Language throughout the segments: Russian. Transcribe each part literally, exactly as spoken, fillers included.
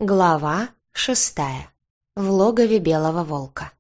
Глава шестая. В логове белого волка.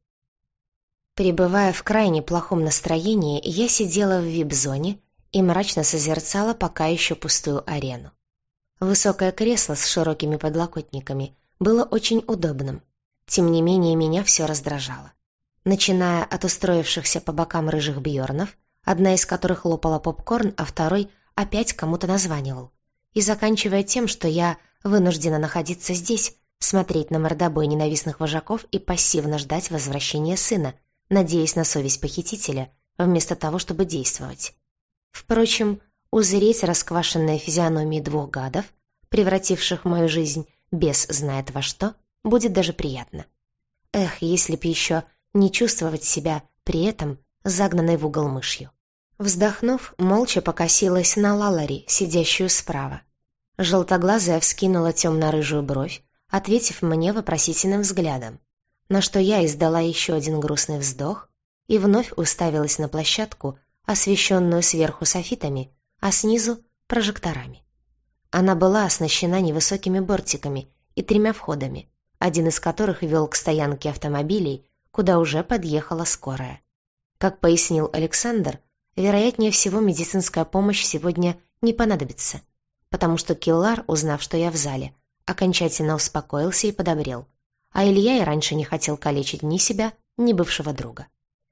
Пребывая в крайне плохом настроении, я сидела в вип-зоне и мрачно созерцала пока еще пустую арену. Высокое кресло с широкими подлокотниками было очень удобным. Тем не менее, меня все раздражало. Начиная от устроившихся по бокам рыжих бьорнов, одна из которых лопала попкорн, а второй опять кому-то названивал, и заканчивая тем, что я вынуждена находиться здесь, смотреть на мордобой ненавистных вожаков и пассивно ждать возвращения сына, надеясь на совесть похитителя, вместо того, чтобы действовать. Впрочем, узреть расквашенные физиономии двух гадов, превративших мою жизнь бес знает во что, будет даже приятно. Эх, если б еще не чувствовать себя при этом загнанной в угол мышью. Вздохнув, молча покосилась на Лалари, сидящую справа. Желтоглазая вскинула темно-рыжую бровь, ответив мне вопросительным взглядом, на что я издала еще один грустный вздох и вновь уставилась на площадку, освещенную сверху софитами, а снизу — прожекторами. Она была оснащена невысокими бортиками и тремя входами, один из которых вел к стоянке автомобилей, куда уже подъехала скорая. Как пояснил Александр, вероятнее всего медицинская помощь сегодня не понадобится, потому что Киллар, узнав, что я в зале, окончательно успокоился и подобрел, а Илья и раньше не хотел калечить ни себя, ни бывшего друга.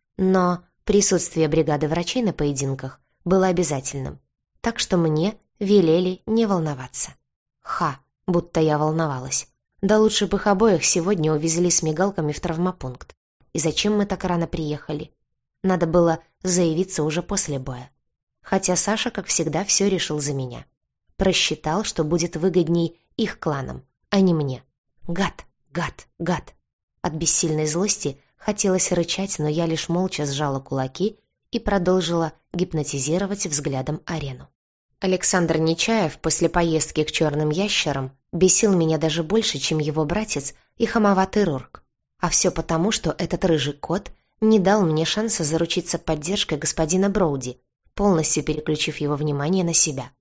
Но присутствие бригады врачей на поединках было обязательным, так что мне велели не волноваться. Ха, будто я волновалась. Да лучше бы их обоих сегодня увезли с мигалками в травмопункт. И зачем мы так рано приехали? Надо было заявиться уже после боя. Хотя Саша, как всегда, все решил за меня. Просчитал, что будет выгодней их кланам, а не мне. Гад, гад, гад. От бессильной злости хотелось рычать, но я лишь молча сжала кулаки и продолжила гипнотизировать взглядом арену. Александр Нечаев после поездки к черным ящерам бесил меня даже больше, чем его братец и хамоватый Рурк. А все потому, что этот рыжий кот не дал мне шанса заручиться поддержкой господина Броуди, полностью переключив его внимание на себя.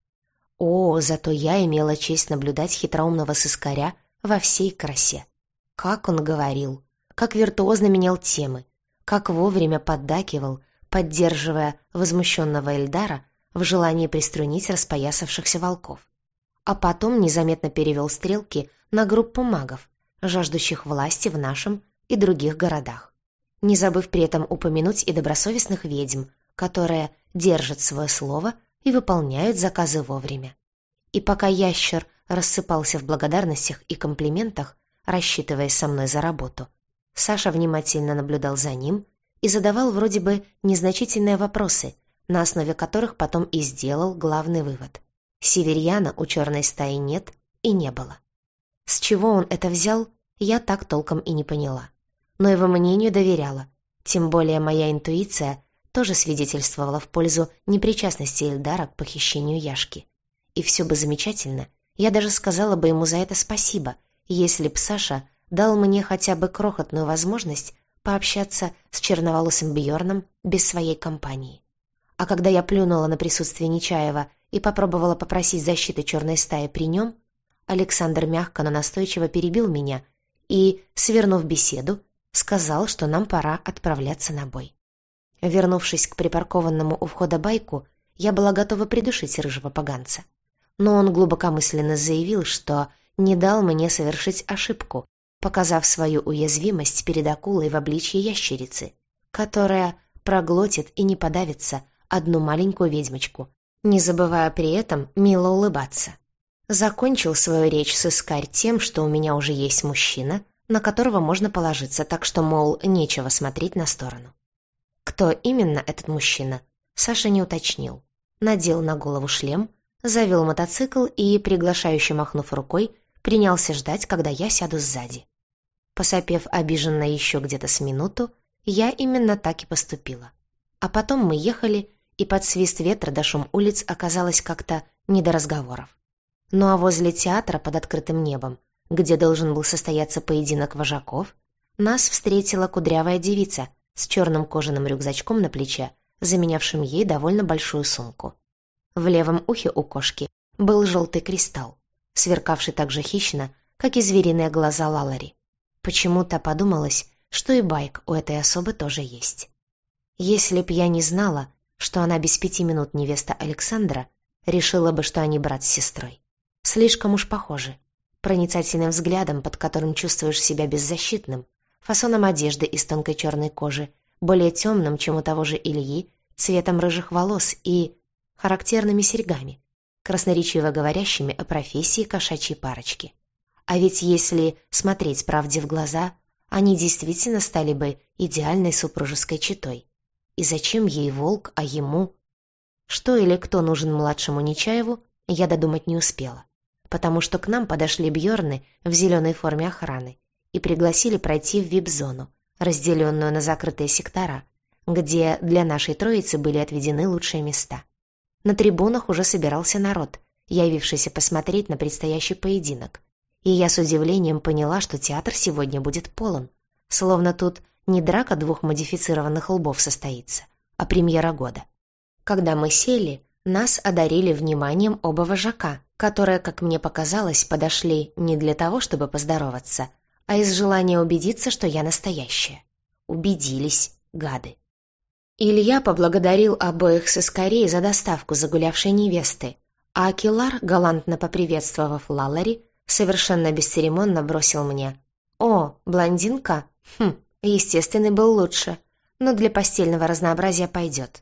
О, зато я имела честь наблюдать хитроумного сыскаря во всей красе. Как он говорил, как виртуозно менял темы, как вовремя поддакивал, поддерживая возмущенного Эльдара в желании приструнить распоясавшихся волков. А потом незаметно перевел стрелки на группу магов, жаждущих власти в нашем и других городах, не забыв при этом упомянуть и добросовестных ведьм, которые держат свое слово и выполняют заказы вовремя. И пока ящер рассыпался в благодарностях и комплиментах, рассчитываясь со мной за работу, Саша внимательно наблюдал за ним и задавал вроде бы незначительные вопросы, на основе которых потом и сделал главный вывод. Северьяна у черной стаи нет и не было. С чего он это взял, я так толком и не поняла. Но его мнению доверяла, тем более моя интуиция тоже свидетельствовала в пользу непричастности Эльдара к похищению Яшки. И все бы замечательно, я даже сказала бы ему за это спасибо, если б Саша дал мне хотя бы крохотную возможность пообщаться с черноволосым Бьорном без своей компании. А когда я плюнула на присутствие Нечаева и попробовала попросить защиты черной стаи при нем, Александр мягко, но настойчиво перебил меня и, свернув беседу, сказал, что нам пора отправляться на бой. Вернувшись к припаркованному у входа байку, я была готова придушить рыжего поганца. Но он глубокомысленно заявил, что не дал мне совершить ошибку, показав свою уязвимость перед акулой в обличье ящерицы, которая проглотит и не подавится одну маленькую ведьмочку, не забывая при этом мило улыбаться. Закончил свою речь сыскарь тем, что у меня уже есть мужчина, на которого можно положиться, так что, мол, нечего смотреть на сторону. Кто именно этот мужчина, Саша не уточнил. Надел на голову шлем, завел мотоцикл и, приглашающе махнув рукой, принялся ждать, когда я сяду сзади. Посопев обиженно еще где-то с минуту, я именно так и поступила. А потом мы ехали, и под свист ветра до шум улиц оказалось как-то не до разговоров. Ну а возле театра под открытым небом, где должен был состояться поединок вожаков, нас встретила кудрявая девица с черным кожаным рюкзачком на плече, заменявшим ей довольно большую сумку. В левом ухе у кошки был желтый кристалл, сверкавший так же хищно, как и звериные глаза Лалари. Почему-то подумалось, что и байк у этой особы тоже есть. Если б я не знала, что она без пяти минут невеста Александра, решила бы, что они брат с сестрой. Слишком уж похожи. Проницательным взглядом, под которым чувствуешь себя беззащитным, фасоном одежды из тонкой черной кожи, более темным, чем у того же Ильи, цветом рыжих волос и характерными серьгами, красноречиво говорящими о профессии кошачьей парочки. А ведь если смотреть правде в глаза, они действительно стали бы идеальной супружеской четой. И зачем ей волк, а ему? Что или кто нужен младшему Нечаеву, я додумать не успела, потому что к нам подошли Бьорны в зеленой форме охраны и пригласили пройти в вип-зону, разделенную на закрытые сектора, где для нашей троицы были отведены лучшие места. На трибунах уже собирался народ, явившийся посмотреть на предстоящий поединок, и я с удивлением поняла, что театр сегодня будет полон, словно тут не драка двух модифицированных лбов состоится, а премьера года. Когда мы сели, нас одарили вниманием оба вожака, которые, как мне показалось, подошли не для того, чтобы поздороваться, а из желания убедиться, что я настоящая. Убедились, гады. Илья поблагодарил обоих сыскарей за доставку загулявшей невесты, а Акилар, галантно поприветствовав Лалари, совершенно бесцеремонно бросил мне: «О, блондинка? Хм, естественный был лучше, но для постельного разнообразия пойдет».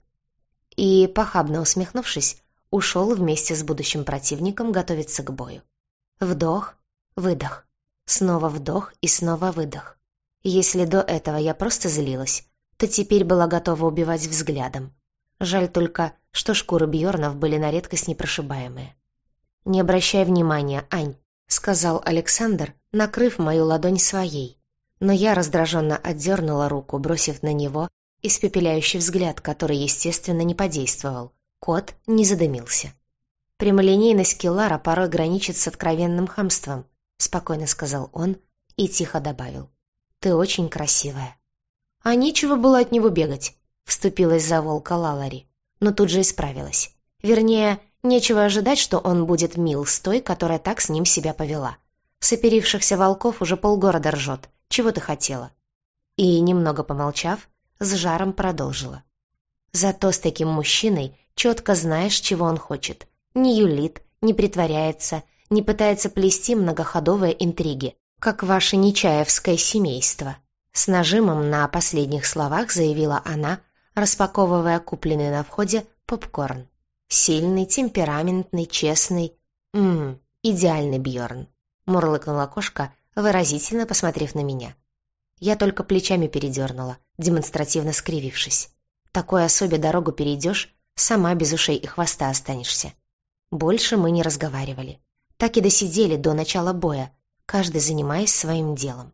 И, похабно усмехнувшись, ушел вместе с будущим противником готовиться к бою. Вдох, выдох, снова вдох и снова выдох. Если до этого я просто злилась, то теперь была готова убивать взглядом. Жаль только, что шкуры Бьорнов были на редкость непрошибаемые. «Не обращай внимания, Ань», — сказал Александр, накрыв мою ладонь своей, но я раздраженно отдернула руку, бросив на него испепеляющий взгляд, который, естественно, не подействовал. Кот не задымился. «Прямолинейность Киллара порой граничит с откровенным хамством», — спокойно сказал он и тихо добавил: «Ты очень красивая». «А нечего было от него бегать», — вступилась за волка Лалари, но тут же исправилась. Вернее, нечего ожидать, что он будет мил с той, которая так с ним себя повела. С оперившихся волков уже полгорода ржет. Чего ты хотела?» И, немного помолчав, с жаром продолжила: «Зато с таким мужчиной четко знаешь, чего он хочет. Не юлит, не притворяется, не пытается плести многоходовые интриги, как ваше нечаевское семейство». С нажимом на последних словах заявила она, распаковывая купленный на входе попкорн. «Сильный, темпераментный, честный. Ммм, идеальный Бьорн», — мурлыкнула кошка, выразительно посмотрев на меня. Я только плечами передернула, демонстративно скривившись. Такой особе дорогу перейдешь, сама без ушей и хвоста останешься. Больше мы не разговаривали. Так и досидели до начала боя, каждый занимаясь своим делом.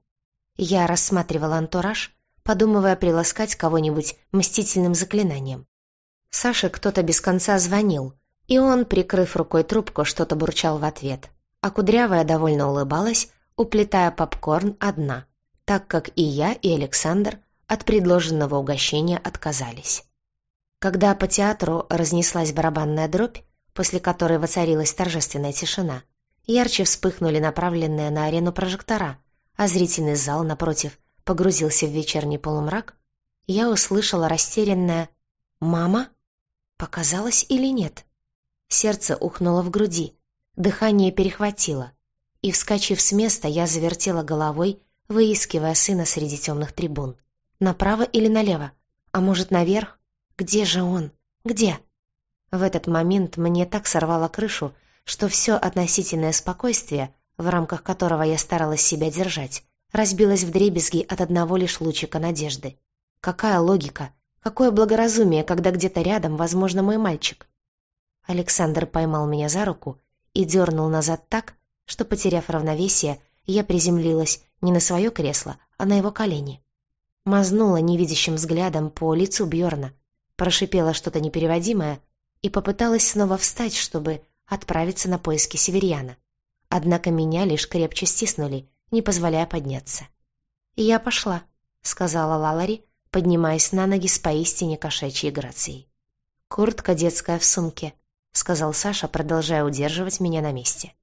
Я рассматривала антураж, подумывая приласкать кого-нибудь мстительным заклинанием. Саше кто-то без конца звонил, и он, прикрыв рукой трубку, что-то бурчал в ответ, а Кудрявая довольно улыбалась, уплетая попкорн одна, так как и я, и Александр от предложенного угощения отказались. Когда по театру разнеслась барабанная дробь, после которой воцарилась торжественная тишина, ярче вспыхнули направленные на арену прожектора, а зрительный зал, напротив, погрузился в вечерний полумрак, я услышала растерянное «Мама?» Показалось или нет? Сердце ухнуло в груди, дыхание перехватило, и, вскочив с места, я завертела головой, выискивая сына среди темных трибун. Направо или налево? А может, наверх? Где же он? Где? В этот момент мне так сорвало крышу, что все относительное спокойствие, в рамках которого я старалась себя держать, разбилось вдребезги от одного лишь лучика надежды. Какая логика? Какое благоразумие, когда где-то рядом, возможно, мой мальчик? Александр поймал меня за руку и дернул назад так, что, потеряв равновесие, я приземлилась не на свое кресло, а на его колени. Мазнула невидящим взглядом по лицу Бьорна, прошипела что-то непереводимое и попыталась снова встать, чтобы отправиться на поиски Северьяна. Однако меня лишь крепче стиснули, не позволяя подняться. «Я пошла», — сказала Лалари, поднимаясь на ноги с поистине кошачьей грацией. «Куртка детская в сумке», — сказал Саша, продолжая удерживать меня на месте.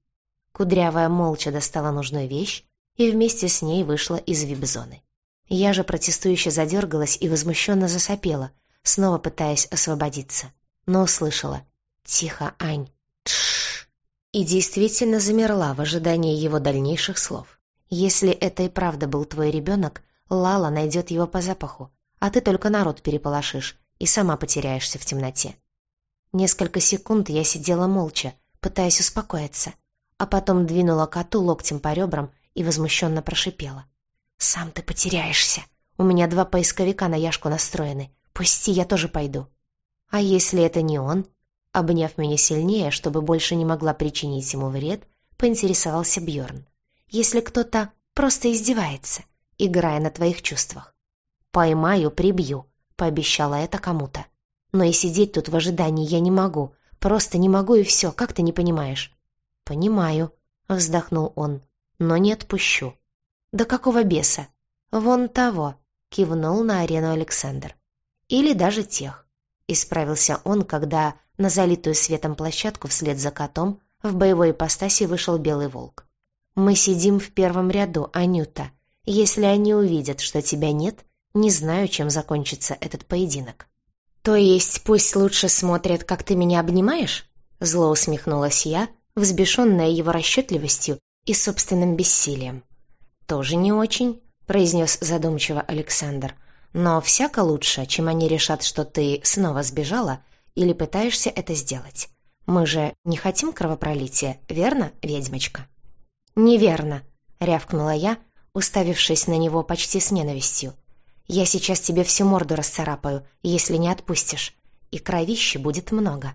Кудрявая молча достала нужную вещь и вместе с ней вышла из вип-зоны. Я же протестующе задергалась и возмущенно засопела, снова пытаясь освободиться, но услышала: «Тихо, Ань, тш!» и действительно замерла в ожидании его дальнейших слов. «Если это и правда был твой ребенок, Лала найдет его по запаху, а ты только народ переполошишь и сама потеряешься в темноте». Несколько секунд я сидела молча, пытаясь успокоиться, а потом двинула коту локтем по ребрам и возмущенно прошипела: «Сам ты потеряешься. У меня два поисковика на Яшку настроены. Пусти, я тоже пойду». «А если это не он?» Обняв меня сильнее, чтобы больше не могла причинить ему вред, поинтересовался Бьорн. «Если кто-то просто издевается, играя на твоих чувствах». «Поймаю, прибью», — пообещала это кому-то. «Но и сидеть тут в ожидании я не могу. Просто не могу, и все, как ты не понимаешь?» «Понимаю», — вздохнул он, — «но не отпущу». «Да какого беса?» «Вон того», — кивнул на арену Александр. «Или даже тех», — исправился он, когда на залитую светом площадку вслед за котом в боевой ипостаси вышел белый волк. «Мы сидим в первом ряду, Анюта. Если они увидят, что тебя нет, не знаю, чем закончится этот поединок». «То есть пусть лучше смотрят, как ты меня обнимаешь?» Зло усмехнулась я, взбешенная его расчетливостью и собственным бессилием. «Тоже не очень», — произнес задумчиво Александр. «Но всяко лучше, чем они решат, что ты снова сбежала или пытаешься это сделать. Мы же не хотим кровопролития, верно, ведьмочка?» «Неверно», — рявкнула я, уставившись на него почти с ненавистью. «Я сейчас тебе всю морду расцарапаю, если не отпустишь, и кровищи будет много».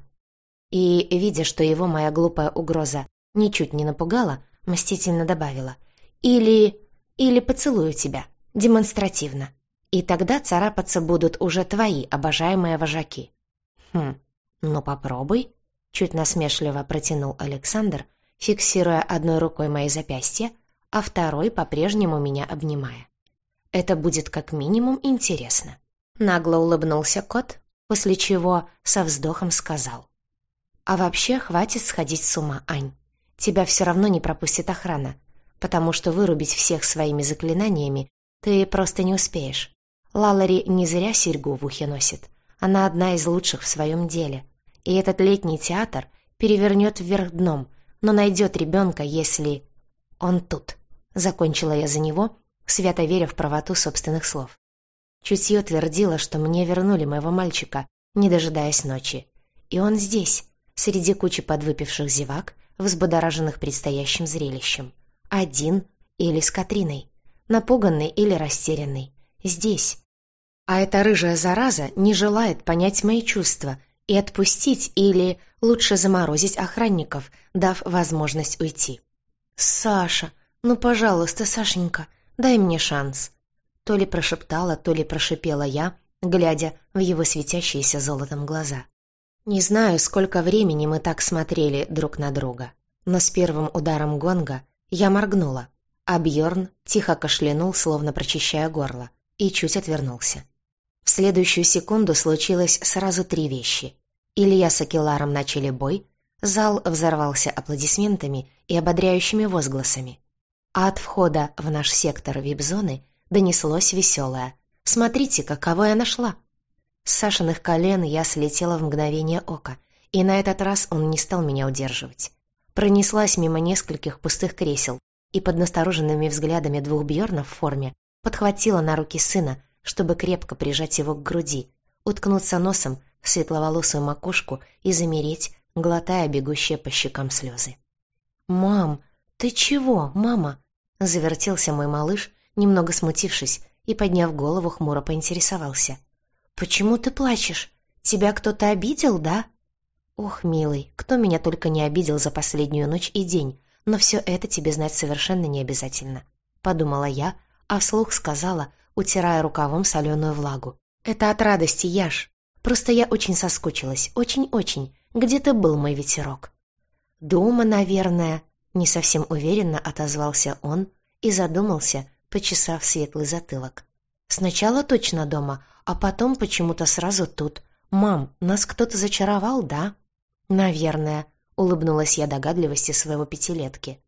И, видя, что его моя глупая угроза ничуть не напугала, мстительно добавила: «Или... или поцелую тебя, демонстративно. И тогда царапаться будут уже твои обожаемые вожаки». «Хм, ну попробуй», — чуть насмешливо протянул Александр, фиксируя одной рукой мои запястья, а второй по-прежнему меня обнимая. «Это будет как минимум интересно». Нагло улыбнулся кот, после чего со вздохом сказал: «А вообще хватит сходить с ума, Ань. Тебя все равно не пропустит охрана, потому что вырубить всех своими заклинаниями ты просто не успеешь. Лалари не зря серьгу в ухе носит. Она одна из лучших в своем деле. И этот летний театр перевернет вверх дном, но найдет ребенка, если... Он тут». Закончила я за него, свято веря в правоту собственных слов. Чутье твердило, что мне вернули моего мальчика, не дожидаясь ночи. И он здесь, среди кучи подвыпивших зевак, взбудораженных предстоящим зрелищем. Один или с Катриной, напуганный или растерянный. Здесь. А эта рыжая зараза не желает понять мои чувства и отпустить или лучше заморозить охранников, дав возможность уйти. «Саша, ну, пожалуйста, Сашенька, дай мне шанс», то ли прошептала, то ли прошипела я, глядя в его светящиеся золотом глаза. Не знаю, сколько времени мы так смотрели друг на друга, но с первым ударом гонга я моргнула, а Бьорн тихо кашлянул, словно прочищая горло, и чуть отвернулся. В следующую секунду случилось сразу три вещи. Илья с Акеларом начали бой, зал взорвался аплодисментами и ободряющими возгласами, а от входа в наш сектор вип-зоны донеслось веселое: «Смотрите, какого я нашла!» С Сашиных колен я слетела в мгновение ока, и на этот раз он не стал меня удерживать. Пронеслась мимо нескольких пустых кресел и под настороженными взглядами двух Бьорнов в форме подхватила на руки сына, чтобы крепко прижать его к груди, уткнуться носом в светловолосую макушку и замереть, глотая бегущие по щекам слезы. «Мам, ты чего, мама?» — завертелся мой малыш, немного смутившись, и, подняв голову, хмуро поинтересовался: «Почему ты плачешь? Тебя кто-то обидел, да?» «Ох, милый, кто меня только не обидел за последнюю ночь и день, но все это тебе знать совершенно не обязательно», — подумала я, а вслух сказала, утирая рукавом соленую влагу: «Это от радости, Яш. Просто я очень соскучилась, очень-очень. Где ты был, мой ветерок?» «Дома, наверное», — не совсем уверенно отозвался он и задумался, почесав светлый затылок. «Сначала точно дома, а потом почему-то сразу тут. Мам, нас кто-то зачаровал, да?» «Наверное», — улыбнулась я догадливости своего пятилетки.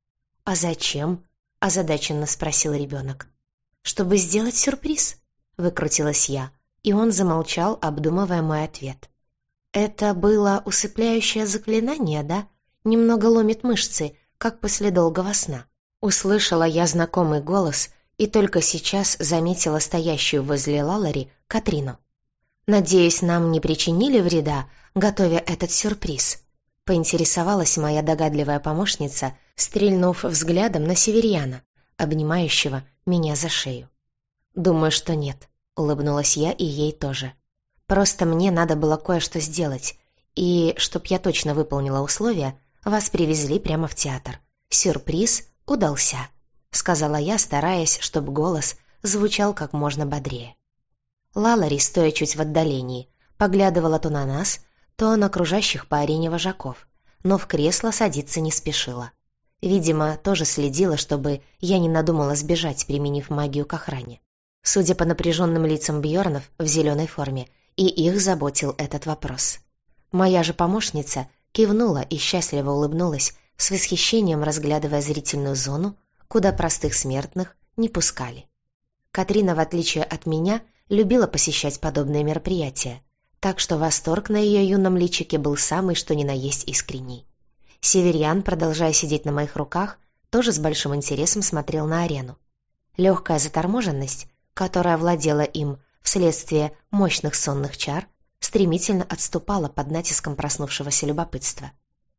«А зачем?» — озадаченно спросил ребенок. «Чтобы сделать сюрприз», — выкрутилась я, и он замолчал, обдумывая мой ответ. «Это было усыпляющее заклинание, да? Немного ломит мышцы, как после долгого сна». Услышала я знакомый голос и только сейчас заметила стоящую возле Лалари Катрину. «Надеюсь, нам не причинили вреда, готовя этот сюрприз?» — поинтересовалась моя догадливая помощница, стрельнув взглядом на северьяна, обнимающего меня за шею. «Думаю, что нет», — улыбнулась я и ей тоже. «Просто мне надо было кое-что сделать, и, чтоб я точно выполнила условия, вас привезли прямо в театр. Сюрприз удался», — сказала я, стараясь, чтобы голос звучал как можно бодрее. Лалари, стоя чуть в отдалении, поглядывала то на нас, то на окружающих по арене вожаков, но в кресло садиться не спешила. Видимо, тоже следила, чтобы я не надумала сбежать, применив магию к охране. Судя по напряженным лицам Бьорнов в зеленой форме, и их заботил этот вопрос. Моя же помощница кивнула и счастливо улыбнулась, с восхищением разглядывая зрительную зону, куда простых смертных не пускали. Катрина, в отличие от меня, любила посещать подобные мероприятия, так что восторг на ее юном личике был самый что ни на есть искренний. Северьян, продолжая сидеть на моих руках, тоже с большим интересом смотрел на арену. Легкая заторможенность, которая владела им вследствие мощных сонных чар, стремительно отступала под натиском проснувшегося любопытства.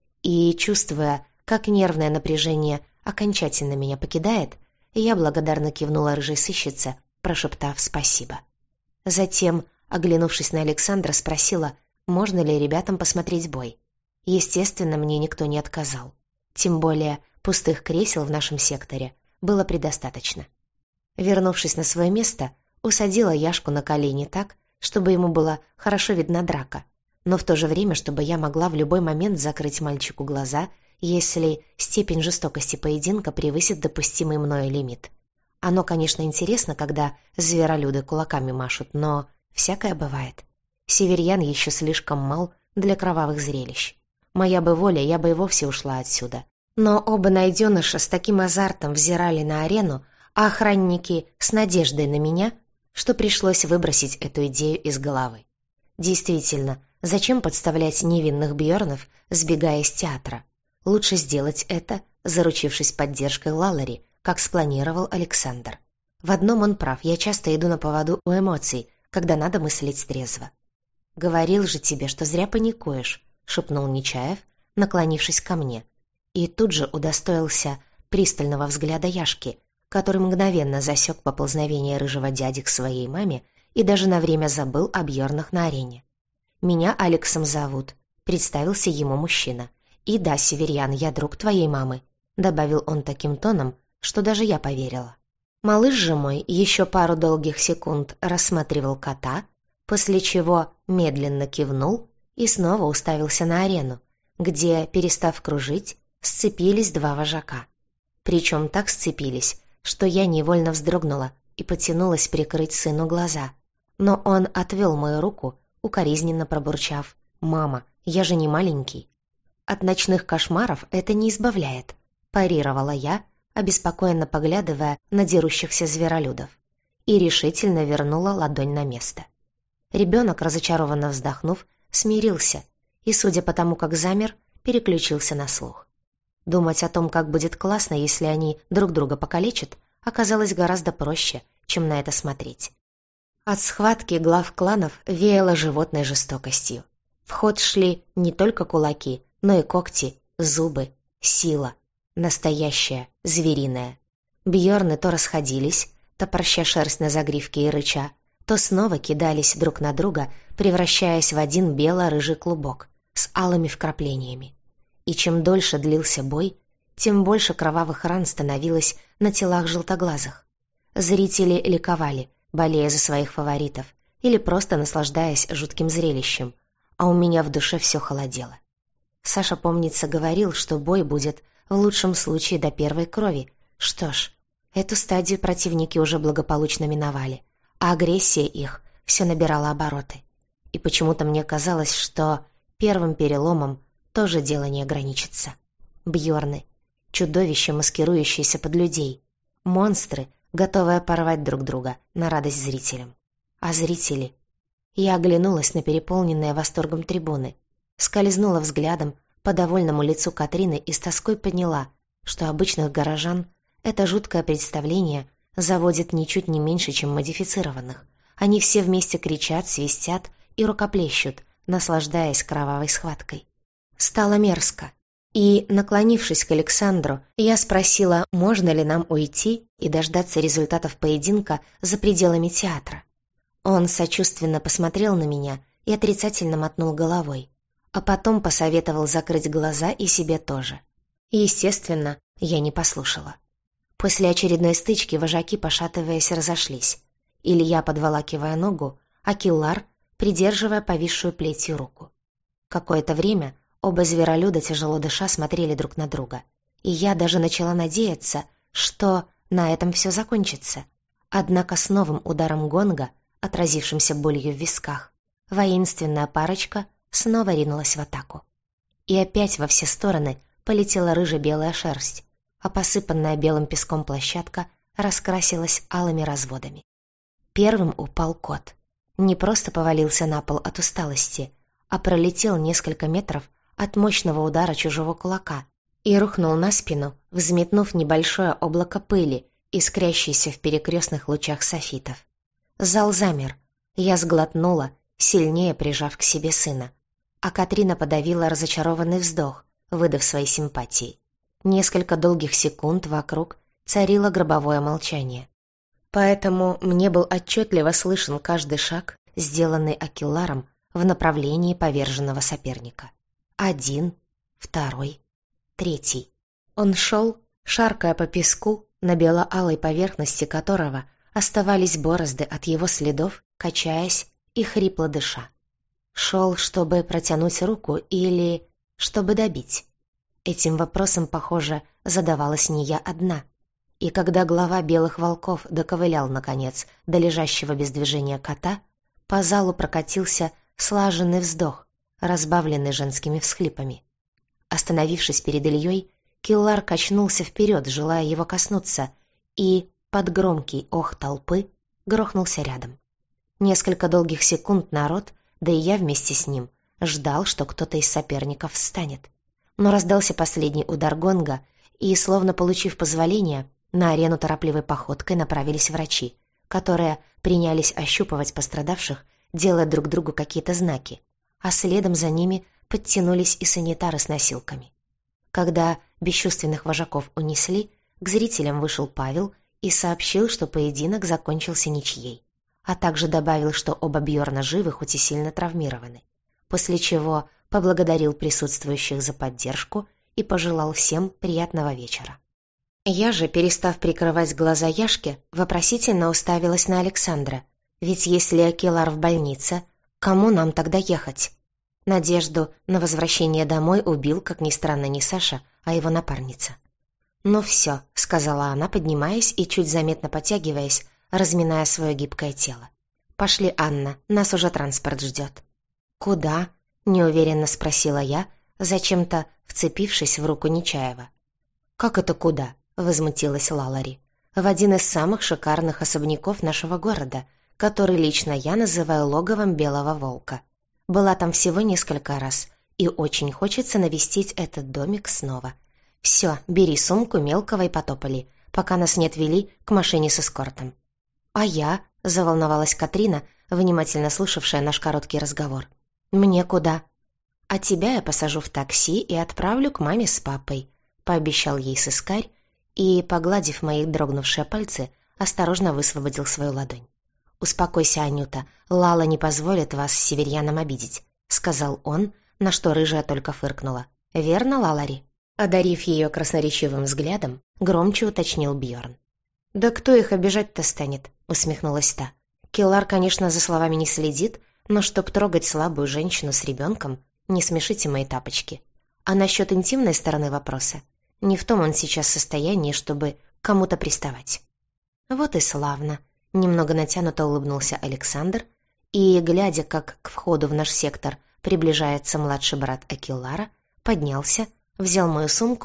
И, чувствуя, как нервное напряжение окончательно меня покидает, я благодарно кивнула рыжей сыщице, прошептав «спасибо». Затем, оглянувшись на Александра, спросила, можно ли ребятам посмотреть бой. Естественно, мне никто не отказал. Тем более пустых кресел в нашем секторе было предостаточно. Вернувшись на свое место, усадила Яшку на колени так, чтобы ему было хорошо видна драка, но в то же время, чтобы я могла в любой момент закрыть мальчику глаза, если степень жестокости поединка превысит допустимый мною лимит. Оно, конечно, интересно, когда зверолюды кулаками машут, но всякое бывает. Северьян еще слишком мал для кровавых зрелищ. Моя бы воля, я бы и вовсе ушла отсюда. Но оба найденыша с таким азартом взирали на арену, а охранники с надеждой на меня, что пришлось выбросить эту идею из головы. Действительно, зачем подставлять невинных Бьорнов, сбегая из театра? Лучше сделать это, заручившись поддержкой Лалари, как спланировал Александр. В одном он прав, я часто иду на поводу у эмоций, когда надо мыслить трезво. «Говорил же тебе, что зря паникуешь», — шепнул Нечаев, наклонившись ко мне, и тут же удостоился пристального взгляда Яшки, который мгновенно засек поползновение рыжего дяди к своей маме и даже на время забыл о Бьорнах на арене. «Меня Алексом зовут», — представился ему мужчина. «И да, Северьян, я друг твоей мамы», — добавил он таким тоном, что даже я поверила. Малыш же мой еще пару долгих секунд рассматривал кота, после чего медленно кивнул и снова уставился на арену, где, перестав кружить, сцепились два вожака. Причем так сцепились, что я невольно вздрогнула и потянулась прикрыть сыну глаза. Но он отвел мою руку, укоризненно пробурчав: «Мама, я же не маленький». «От ночных кошмаров это не избавляет», — парировала я, обеспокоенно поглядывая на дерущихся зверолюдов, и решительно вернула ладонь на место. Ребенок, разочарованно вздохнув, смирился и, судя по тому, как замер, переключился на слух. Думать о том, как будет классно, если они друг друга покалечат, оказалось гораздо проще, чем на это смотреть. От схватки глав кланов веяло животной жестокостью. В ход шли не только кулаки, но и когти, зубы, сила. Настоящая, звериная. Бьорны то расходились, топорща шерсть на загривке и рыча, то снова кидались друг на друга, превращаясь в один бело-рыжий клубок с алыми вкраплениями. И чем дольше длился бой, тем больше кровавых ран становилось на телах желтоглазых. Зрители ликовали, болея за своих фаворитов, или просто наслаждаясь жутким зрелищем, а у меня в душе все холодело. Саша, помнится, говорил, что бой будет в лучшем случае до первой крови. Что ж, эту стадию противники уже благополучно миновали, а агрессия их все набирала обороты. И почему-то мне казалось, что первым переломом тоже дело не ограничится. Бьорны. чудовища, маскирующиеся под людей, монстры, готовые порвать друг друга на радость зрителям. А зрители... Я оглянулась на переполненные восторгом трибуны, скользнула взглядом по довольному лицу Катрины и с тоской поняла, что обычных горожан это жуткое представление заводит ничуть не меньше, чем модифицированных. Они все вместе кричат, свистят и рукоплещут, наслаждаясь кровавой схваткой. Стало мерзко. И, наклонившись к Александру, я спросила, можно ли нам уйти и дождаться результатов поединка за пределами театра. Он сочувственно посмотрел на меня и отрицательно мотнул головой, а потом посоветовал закрыть глаза и себе тоже. Естественно, я не послушала. После очередной стычки вожаки, пошатываясь, разошлись. Илья, подволакивая ногу, а Киллар, придерживая повисшую плетью руку. Какое-то время оба зверолюда, тяжело дыша, смотрели друг на друга, и я даже начала надеяться, что на этом все закончится. Однако с новым ударом гонга, отразившимся болью в висках, воинственная парочка снова ринулась в атаку. И опять во все стороны полетела рыже-белая шерсть, а посыпанная белым песком площадка раскрасилась алыми разводами. Первым упал кот. Не просто повалился на пол от усталости, а пролетел несколько метров от мощного удара чужого кулака и рухнул на спину, взметнув небольшое облако пыли, искрящейся в перекрестных лучах софитов. Зал замер. Я сглотнула, сильнее прижав к себе сына, а Катрина подавила разочарованный вздох, выдав свои симпатии. Несколько долгих секунд вокруг царило гробовое молчание. Поэтому мне был отчетливо слышен каждый шаг, сделанный Акилларом в направлении поверженного соперника. Один, второй, третий. Он шел, шаркая по песку, на бело-алой поверхности которого оставались борозды от его следов, качаясь и хрипло дыша. Шел, чтобы протянуть руку или чтобы добить. Этим вопросом, похоже, задавалась не я одна. И когда глава белых волков доковылял, наконец, до лежащего без движения кота, по залу прокатился слаженный вздох, разбавленный женскими всхлипами. Остановившись перед Ильей, Киллар качнулся вперед, желая его коснуться, и, под громкий ох толпы, грохнулся рядом. Несколько долгих секунд народ, да и я вместе с ним, ждал, что кто-то из соперников встанет. Но раздался последний удар гонга, и, словно получив позволение, на арену торопливой походкой направились врачи, которые принялись ощупывать пострадавших, делая друг другу какие-то знаки, а следом за ними подтянулись и санитары с носилками. Когда бесчувственных вожаков унесли, к зрителям вышел Павел и сообщил, что поединок закончился ничьей, а также добавил, что оба Бьорна живы, хоть и сильно травмированы, после чего поблагодарил присутствующих за поддержку и пожелал всем приятного вечера. Я же, перестав прикрывать глаза Яшке, вопросительно уставилась на Александра, ведь если Акиллар в больнице, кому нам тогда ехать? Надежду на возвращение домой убил, как ни странно, не Саша, а его напарница. «Ну все», — сказала она, поднимаясь и чуть заметно потягиваясь, разминая свое гибкое тело. «Пошли, Анна, нас уже транспорт ждет». «Куда?» — неуверенно спросила я, зачем-то вцепившись в руку Нечаева. «Как это куда?» — возмутилась Лалари. «В один из самых шикарных особняков нашего города, который лично я называю логовом Белого Волка. Была там всего несколько раз, и очень хочется навестить этот домик снова. Все, бери сумку мелкого и потопали, пока нас не отвели к машине с эскортом». «А я?» — заволновалась Катрина, внимательно слушавшая наш короткий разговор. «Мне куда?» «А тебя я посажу в такси и отправлю к маме с папой», — пообещал ей сыскарь и, погладив мои дрогнувшие пальцы, осторожно высвободил свою ладонь. «Успокойся, Анюта, Лала не позволит вас с северьяном обидеть», — сказал он, на что рыжая только фыркнула. «Верно, Лалари?» Одарив ее красноречивым взглядом, громче уточнил Бьорн. «Да кто их обижать-то станет?» — усмехнулась та. «Киллар, конечно, за словами не следит, но чтоб трогать слабую женщину с ребенком, не смешите мои тапочки. А насчет интимной стороны вопроса, не в том он сейчас состоянии, чтобы кому-то приставать». «Вот и славно», — немного натянуто улыбнулся Александр, и, глядя, как к входу в наш сектор приближается младший брат Акиллара, поднялся, взял мою сумку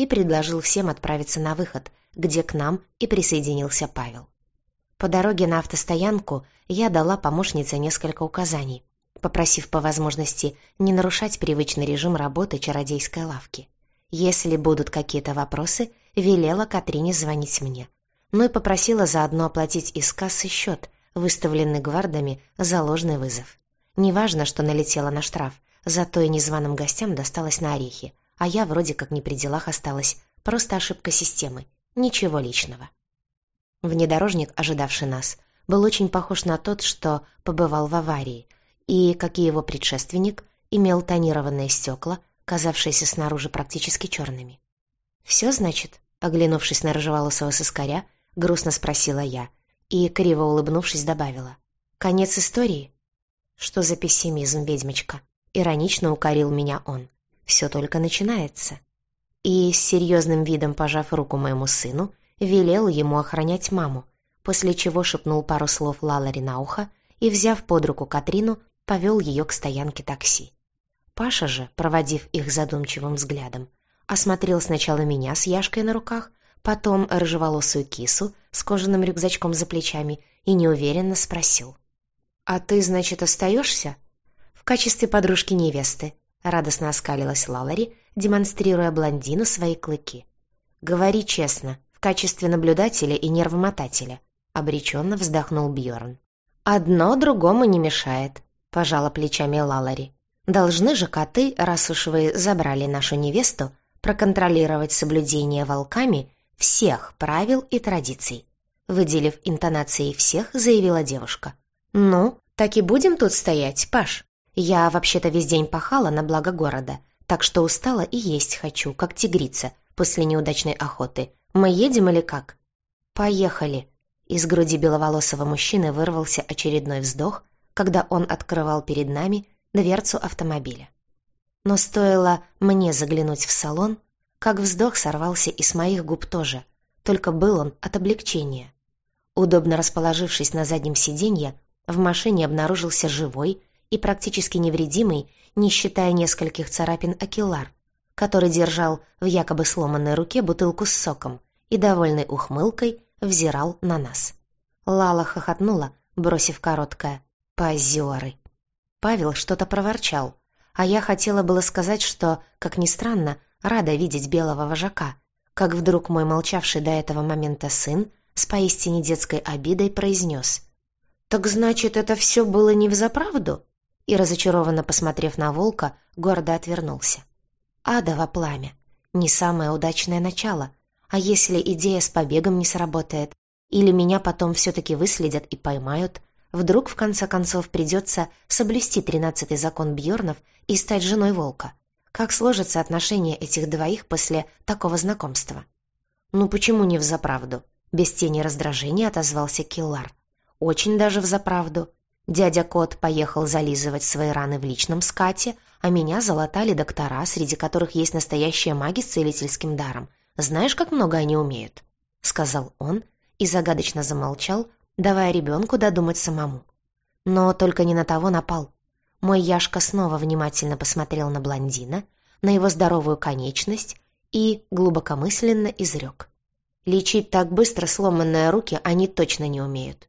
и предложил всем отправиться на выход, где к нам и присоединился Павел. По дороге на автостоянку я дала помощнице несколько указаний, попросив по возможности не нарушать привычный режим работы чародейской лавки. Если будут какие-то вопросы, велела Катрине звонить мне. Ну и попросила заодно оплатить из кассы счет, выставленный гвардами за ложный вызов. Неважно, что налетела на штраф, зато и незваным гостям досталось на орехи, а я вроде как не при делах осталась, просто ошибка системы, ничего личного. Внедорожник, ожидавший нас, был очень похож на тот, что побывал в аварии, и, как и его предшественник, имел тонированные стекла, казавшиеся снаружи практически черными. «Все, значит?» — оглянувшись на рыжеволосого сыскаря, грустно спросила я и, криво улыбнувшись, добавила: «Конец истории?» «Что за пессимизм, ведьмочка?» — иронично укорил меня он. «Все только начинается». И, с серьезным видом пожав руку моему сыну, велел ему охранять маму, после чего шепнул пару слов Лаларе на ухо и, взяв под руку Катрину, повел ее к стоянке такси. Паша же, проводив их задумчивым взглядом, осмотрел сначала меня с Яшкой на руках, потом рыжеволосую кису с кожаным рюкзачком за плечами и неуверенно спросил: «А ты, значит, остаешься?» «В качестве подружки-невесты», — радостно оскалилась Лалари, демонстрируя блондину свои клыки. «Говори честно, в качестве наблюдателя и нервомотателя», — обреченно вздохнул Бьорн. «Одно другому не мешает», — пожала плечами Лалари. «Должны же коты, раз уж вы забрали нашу невесту, проконтролировать соблюдение волками всех правил и традиций», — выделив интонацией всех, заявила девушка. «Ну, так и будем тут стоять, Паш? Я вообще-то весь день пахала на благо города, так что устала и есть хочу, как тигрица после неудачной охоты. Мы едем или как?» «Поехали!» Из груди беловолосого мужчины вырвался очередной вздох, когда он открывал перед нами дверцу автомобиля. Но стоило мне заглянуть в салон, как вздох сорвался и с моих губ тоже, только был он от облегчения. Удобно расположившись на заднем сиденье, в машине обнаружился живой и практически невредимый, не считая нескольких царапин, Акеллар, который держал в якобы сломанной руке бутылку с соком и, довольной ухмылкой, взирал на нас. Лала хохотнула, бросив короткое: «Позеры!». Павел что-то проворчал, а я хотела было сказать, что, как ни странно, рада видеть белого вожака, как вдруг мой молчавший до этого момента сын с поистине детской обидой произнес: «Так значит, это все было не взаправду?» И, разочарованно посмотрев на волка, гордо отвернулся. Адово пламя. Не самое удачное начало. А если идея с побегом не сработает? Или меня потом все-таки выследят и поймают? Вдруг, в конце концов, придется соблюсти тринадцатый закон Бьорнов и стать женой волка? Как сложатся отношения этих двоих после такого знакомства? «Ну почему не взаправду?» Без тени раздражения отозвался Киллар. «Очень даже взаправду. Дядя Кот поехал зализывать свои раны в личном скате, а меня залатали доктора, среди которых есть настоящие маги с целительским даром. Знаешь, как много они умеют?» — сказал он и загадочно замолчал, давая ребенку додумать самому. Но только не на того напал. Мой Яшка снова внимательно посмотрел на блондина, на его здоровую конечность и глубокомысленно изрек: «Лечить так быстро сломанные руки они точно не умеют».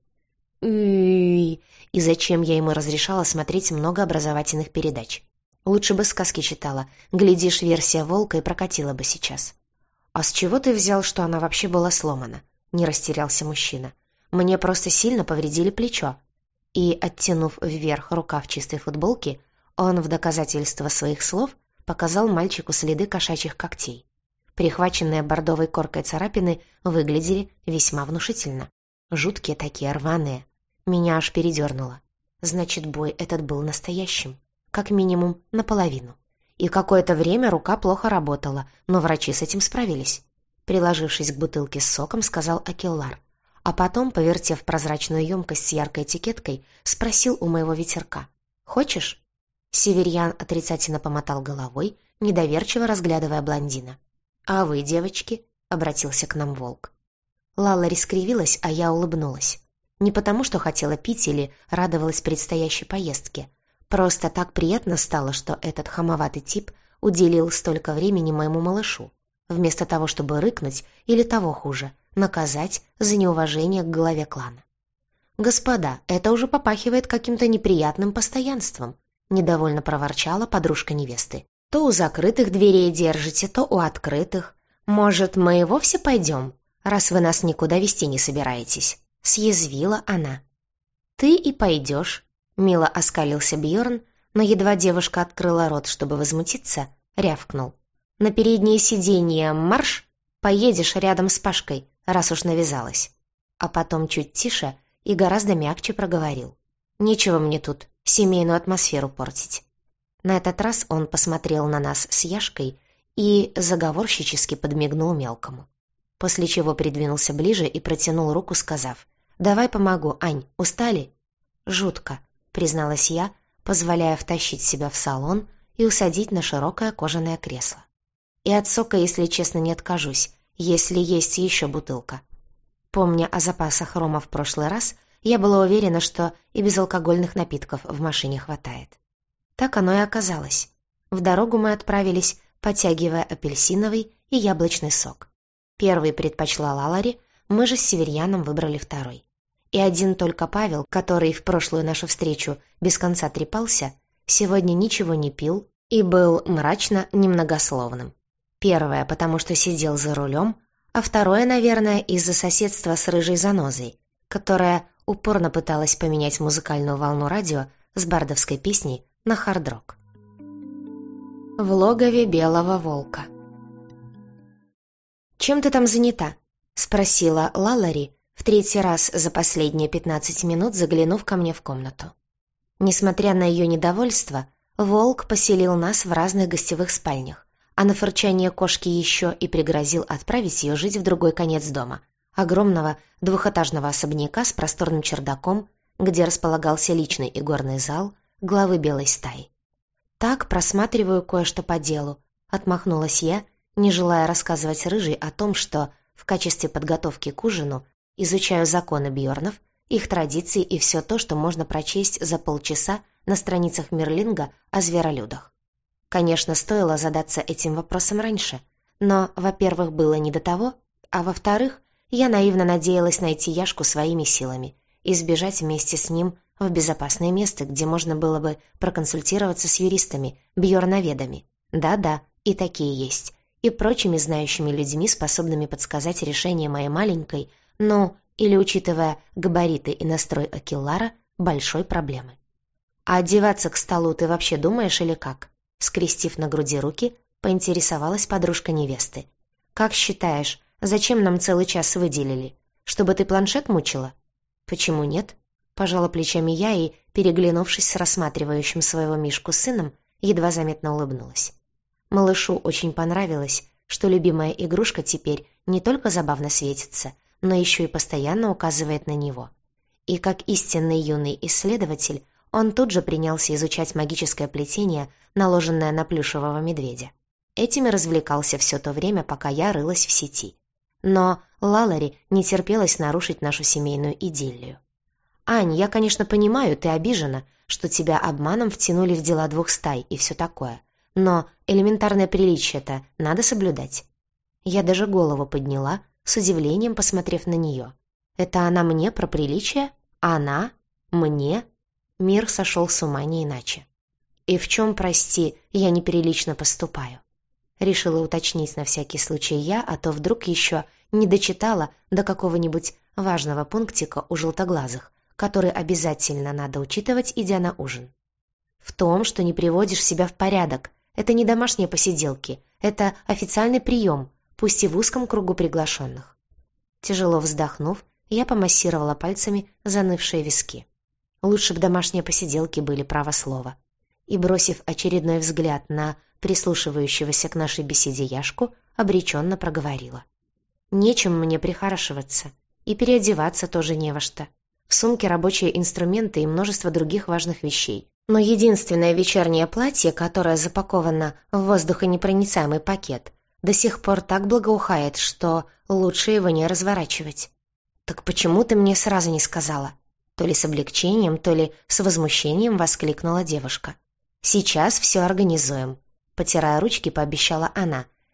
И зачем я ему разрешала смотреть много образовательных передач? Лучше бы сказки читала, глядишь, версия волка и прокатила бы сейчас. «А с чего ты взял, что она вообще была сломана?» — не растерялся мужчина. «Мне просто сильно повредили плечо». И, оттянув вверх рукав чистой футболки, он в доказательство своих слов показал мальчику следы кошачьих когтей. Прихваченные бордовой коркой царапины выглядели весьма внушительно. Жуткие такие, рваные. Меня аж передернуло. Значит, бой этот был настоящим. Как минимум наполовину. И какое-то время рука плохо работала, но врачи с этим справились. Приложившись к бутылке с соком, сказал Акеллар. А потом, повертев прозрачную емкость с яркой этикеткой, спросил у моего ветерка: «Хочешь?» Северьян отрицательно помотал головой, недоверчиво разглядывая блондина. «А вы, девочки?» — обратился к нам волк. Лала раскривилась, а я улыбнулась. Не потому, что хотела пить или радовалась предстоящей поездке. Просто так приятно стало, что этот хамоватый тип уделил столько времени моему малышу. вместо того, чтобы рыкнуть или того хуже, наказать за неуважение к главе клана. «Господа, это уже попахивает каким-то неприятным постоянством», недовольно проворчала подружка невесты. «То у закрытых дверей держите, то у открытых. Может, мы и вовсе пойдем, раз вы нас никуда вести не собираетесь?» Съязвила она. «Ты и пойдешь», — мило оскалился Бьорн, но едва девушка открыла рот, чтобы возмутиться, рявкнул. «На переднее сиденье марш, поедешь рядом с Пашкой, раз уж навязалась». А потом чуть тише и гораздо мягче проговорил. «Нечего мне тут семейную атмосферу портить». На этот раз он посмотрел на нас с Яшкой и заговорщически подмигнул мелкому. После чего придвинулся ближе и протянул руку, сказав: «Давай помогу, Ань, устали?» «Жутко», — призналась я, позволяя втащить себя в салон и усадить на широкое кожаное кресло. «И от сока, если честно, не откажусь, если есть еще бутылка». Помня о запасах рома в прошлый раз, я была уверена, что и безалкогольных напитков в машине хватает. Так оно и оказалось. В дорогу мы отправились, подтягивая апельсиновый и яблочный сок. Первый предпочла Лалари, мы же с Северьяном выбрали второй. И один только Павел, который в прошлую нашу встречу без конца трепался, сегодня ничего не пил и был мрачно немногословным. Первое, потому что сидел за рулем, а второе, наверное, из-за соседства с рыжей занозой, которая упорно пыталась поменять музыкальную волну радио с бардовской песней на хард-рок. В логове белого волка. «Чем ты там занята?» — спросила Лалари, в третий раз за последние пятнадцать минут заглянув ко мне в комнату. Несмотря на ее недовольство, волк поселил нас в разных гостевых спальнях, а на фырчание кошки еще и пригрозил отправить ее жить в другой конец дома, огромного двухэтажного особняка с просторным чердаком, где располагался личный игорный зал главы белой стаи. «Так, просматриваю кое-что по делу», — отмахнулась я, не желая рассказывать рыжей о том, что в качестве подготовки к ужину изучаю законы Бьорнов, их традиции и все то, что можно прочесть за полчаса на страницах Мерлинга о зверолюдах. Конечно, стоило задаться этим вопросом раньше, но, во-первых, было не до того, а во-вторых, я наивно надеялась найти Яшку своими силами и сбежать вместе с ним в безопасное место, где можно было бы проконсультироваться с юристами, бьорноведами. Да-да, и такие есть, и прочими знающими людьми, способными подсказать решение моей маленькой, ну, или, учитывая габариты и настрой Акиллара, большой проблемы. «А одеваться к столу ты вообще думаешь или как?» Скрестив на груди руки, поинтересовалась подружка невесты. «Как считаешь, зачем нам целый час выделили? Чтобы ты планшет мучила?» «Почему нет?» Пожала плечами я и, переглянувшись с рассматривающим своего Мишку сыном, едва заметно улыбнулась. Малышу очень понравилось, что любимая игрушка теперь не только забавно светится, но еще и постоянно указывает на него. И как истинный юный исследователь, он тут же принялся изучать магическое плетение, наложенное на плюшевого медведя. Этим и развлекался все то время, пока я рылась в сети. Но Лалари не терпелось нарушить нашу семейную идиллию. «Ань, я, конечно, понимаю, ты обижена, что тебя обманом втянули в дела двух стай и все такое, но элементарное приличие-то надо соблюдать». Я даже голову подняла, с удивлением посмотрев на нее. «Это она мне про приличие? Она? Мне?» Мир сошел с ума не иначе. «И в чем, прости, я неприлично поступаю?» Решила уточнить на всякий случай я, а то вдруг еще не дочитала до какого-нибудь важного пунктика у желтоглазых, который обязательно надо учитывать, идя на ужин. «В том, что не приводишь себя в порядок. Это не домашние посиделки, это официальный прием, пусть и в узком кругу приглашенных». Тяжело вздохнув, я помассировала пальцами занывшие виски. Лучше б домашние посиделки были, право слова. И, бросив очередной взгляд на прислушивающегося к нашей беседе Яшку, обреченно проговорила. «Нечем мне прихорашиваться, и переодеваться тоже не во что. В сумке рабочие инструменты и множество других важных вещей. Но единственное вечернее платье, которое запаковано в воздухонепроницаемый пакет, до сих пор так благоухает, что лучше его не разворачивать». «Так почему ты мне сразу не сказала?» То ли с облегчением, то ли с возмущением воскликнула девушка. «Сейчас все организуем», — потирая ручки, пообещала она,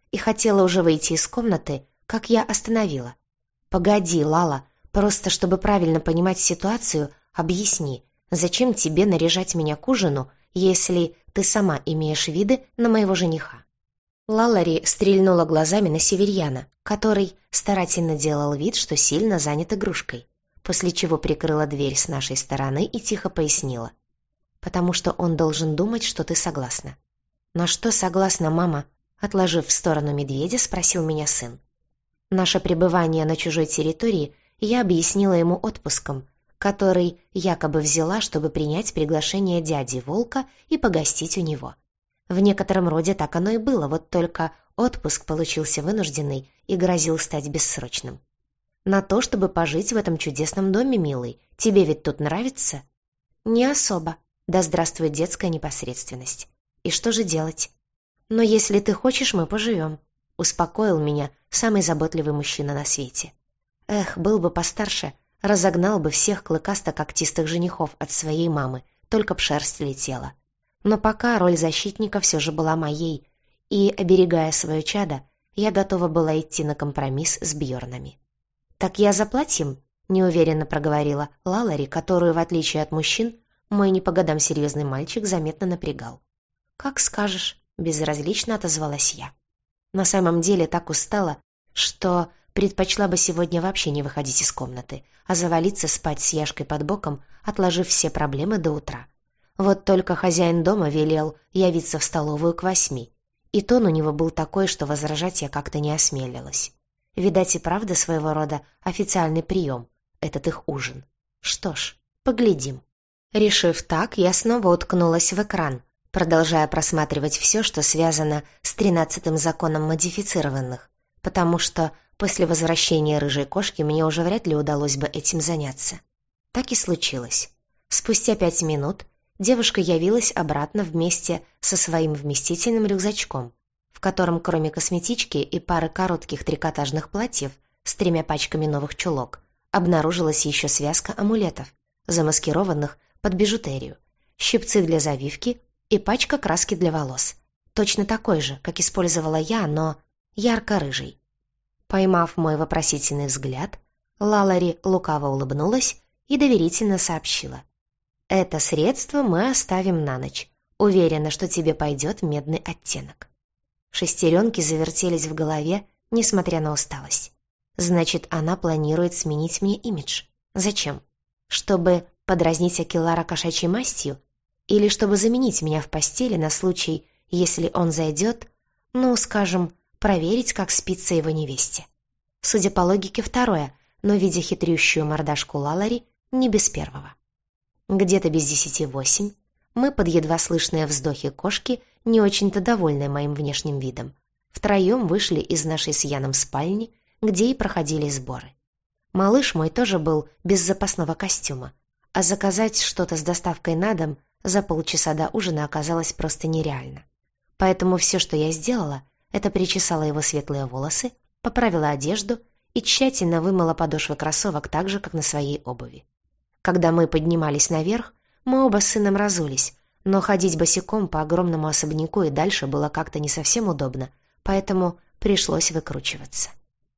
и хотела уже выйти из комнаты, как я остановила. «Погоди, Лала, просто чтобы правильно понимать ситуацию, объясни, зачем тебе наряжать меня к ужину, если ты сама имеешь виды на моего жениха?» Лалари стрельнула глазами на Северьяна, который старательно делал вид, что сильно занят игрушкой, после чего прикрыла дверь с нашей стороны и тихо пояснила. «Потому что он должен думать, что ты согласна». «На что согласна, мама?» — отложив в сторону медведя, спросил меня сын. Наше пребывание на чужой территории я объяснила ему отпуском, который якобы взяла, чтобы принять приглашение дяди Волка и погостить у него. В некотором роде так оно и было, вот только отпуск получился вынужденный и грозил стать бессрочным. «На то, чтобы пожить в этом чудесном доме, милый, тебе ведь тут нравится?» «Не особо. Да здравствует детская непосредственность. И что же делать?» «Но если ты хочешь, мы поживем», — успокоил меня самый заботливый мужчина на свете. Эх, был бы постарше, разогнал бы всех клыкасто-когтистых женихов от своей мамы, только б шерсть летела. Но пока роль защитника все же была моей, и, оберегая свое чадо, я готова была идти на компромисс с Бьорнами. «Так я заплатим?» — неуверенно проговорила Лалари, которую, в отличие от мужчин, мой не по годам серьезный мальчик заметно напрягал. «Как скажешь», — безразлично отозвалась я. На самом деле так устала, что предпочла бы сегодня вообще не выходить из комнаты, а завалиться спать с Яшкой под боком, отложив все проблемы до утра. Вот только хозяин дома велел явиться в столовую к восьми, и тон у него был такой, что возражать я как-то не осмелилась. Видать, и правда своего рода официальный прием, этот их ужин. Что ж, поглядим. Решив так, я снова уткнулась в экран, продолжая просматривать все, что связано с тринадцатым законом модифицированных, потому что после возвращения рыжей кошки мне уже вряд ли удалось бы этим заняться. Так и случилось. Спустя пять минут девушка явилась обратно вместе со своим вместительным рюкзачком, в котором кроме косметички и пары коротких трикотажных платьев с тремя пачками новых чулок обнаружилась еще связка амулетов, замаскированных под бижутерию, щипцы для завивки и пачка краски для волос, точно такой же, как использовала я, но ярко-рыжий. Поймав мой вопросительный взгляд, Лалари лукаво улыбнулась и доверительно сообщила. «Это средство мы оставим на ночь. Уверена, что тебе пойдет медный оттенок». Шестеренки завертелись в голове, несмотря на усталость. Значит, она планирует сменить мне имидж. Зачем? Чтобы подразнить Акеллара кошачьей мастью? Или чтобы заменить меня в постели на случай, если он зайдет, ну, скажем, проверить, как спится его невесте? Судя по логике, второе, но, видя хитрющую мордашку Лалари, не без первого. Где-то без десяти восемь мы, под едва слышные вздохи кошки, не очень-то довольные моим внешним видом, втроем вышли из нашей с Яном спальни, где и проходили сборы. Малыш мой тоже был без запасного костюма, а заказать что-то с доставкой на дом за полчаса до ужина оказалось просто нереально. Поэтому все, что я сделала, это причесала его светлые волосы, поправила одежду и тщательно вымыла подошвы кроссовок так же, как на своей обуви. Когда мы поднимались наверх, мы оба с сыном разулись, но ходить босиком по огромному особняку и дальше было как-то не совсем удобно, поэтому пришлось выкручиваться.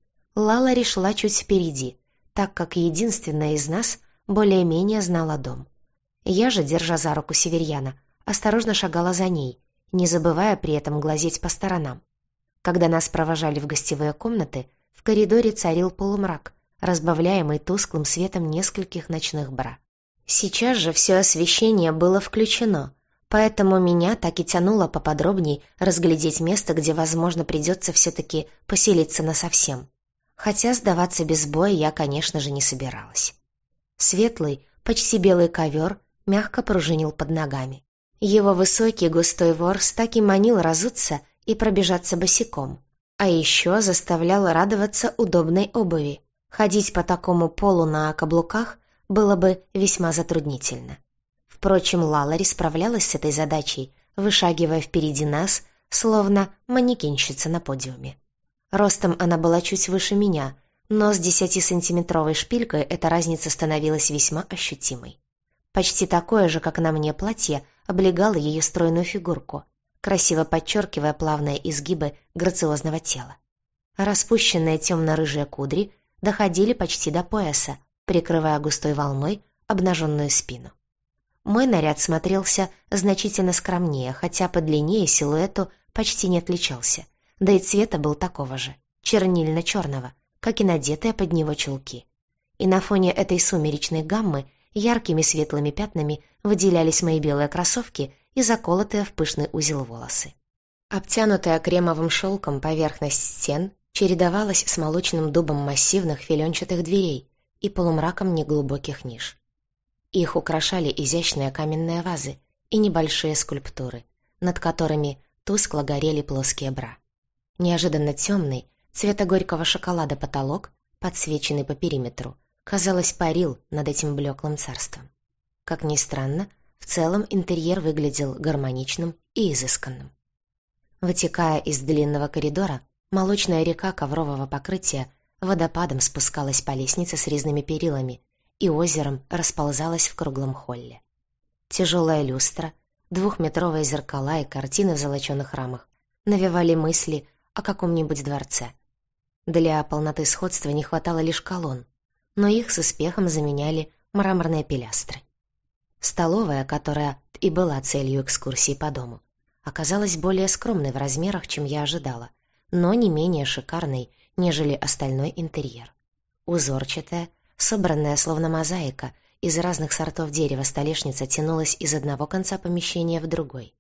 Лалари шла чуть впереди, так как единственная из нас более-менее знала дом. Я же, держа за руку Северьяна, осторожно шагала за ней, не забывая при этом глазеть по сторонам. Когда нас провожали в гостевые комнаты, в коридоре царил полумрак, разбавляемый тусклым светом нескольких ночных бра. Сейчас же все освещение было включено, поэтому меня так и тянуло поподробней разглядеть место, где, возможно, придется все-таки поселиться насовсем. Хотя сдаваться без боя я, конечно же, не собиралась. Светлый, почти белый ковер мягко пружинил под ногами. Его высокий густой ворс так и манил разуться и пробежаться босиком, а еще заставлял радоваться удобной обуви. Ходить по такому полу на каблуках было бы весьма затруднительно. Впрочем, Лалари справлялась с этой задачей, вышагивая впереди нас, словно манекенщица на подиуме. Ростом она была чуть выше меня, но с десятисантиметровой шпилькой эта разница становилась весьма ощутимой. Почти такое же, как на мне, платье облегало ее стройную фигурку, красиво подчеркивая плавные изгибы грациозного тела. Распущенные темно-рыжие кудри доходили почти до пояса, прикрывая густой волной обнаженную спину. Мой наряд смотрелся значительно скромнее, хотя по длине и силуэту почти не отличался, да и цвета был такого же, чернильно-черного, как и надетые под него чулки. И на фоне этой сумеречной гаммы яркими светлыми пятнами выделялись мои белые кроссовки и заколотые в пышный узел волосы. Обтянутая кремовым шелком поверхность стен чередовалась с молочным дубом массивных филенчатых дверей и полумраком неглубоких ниш. Их украшали изящные каменные вазы и небольшие скульптуры, над которыми тускло горели плоские бра. Неожиданно темный, цвета горького шоколада потолок, подсвеченный по периметру, казалось, парил над этим блеклым царством. Как ни странно, в целом интерьер выглядел гармоничным и изысканным. Вытекая из длинного коридора, молочная река коврового покрытия водопадом спускалась по лестнице с резными перилами и озером расползалась в круглом холле. Тяжелая люстра, двухметровые зеркала и картины в золоченых рамах навевали мысли о каком-нибудь дворце. Для полноты сходства не хватало лишь колонн, но их с успехом заменяли мраморные пилястры. Столовая, которая и была целью экскурсии по дому, оказалась более скромной в размерах, чем я ожидала, но не менее шикарной, нежели остальной интерьер. Узорчатая, собранная словно мозаика, из разных сортов дерева столешница тянулась из одного конца помещения в другой,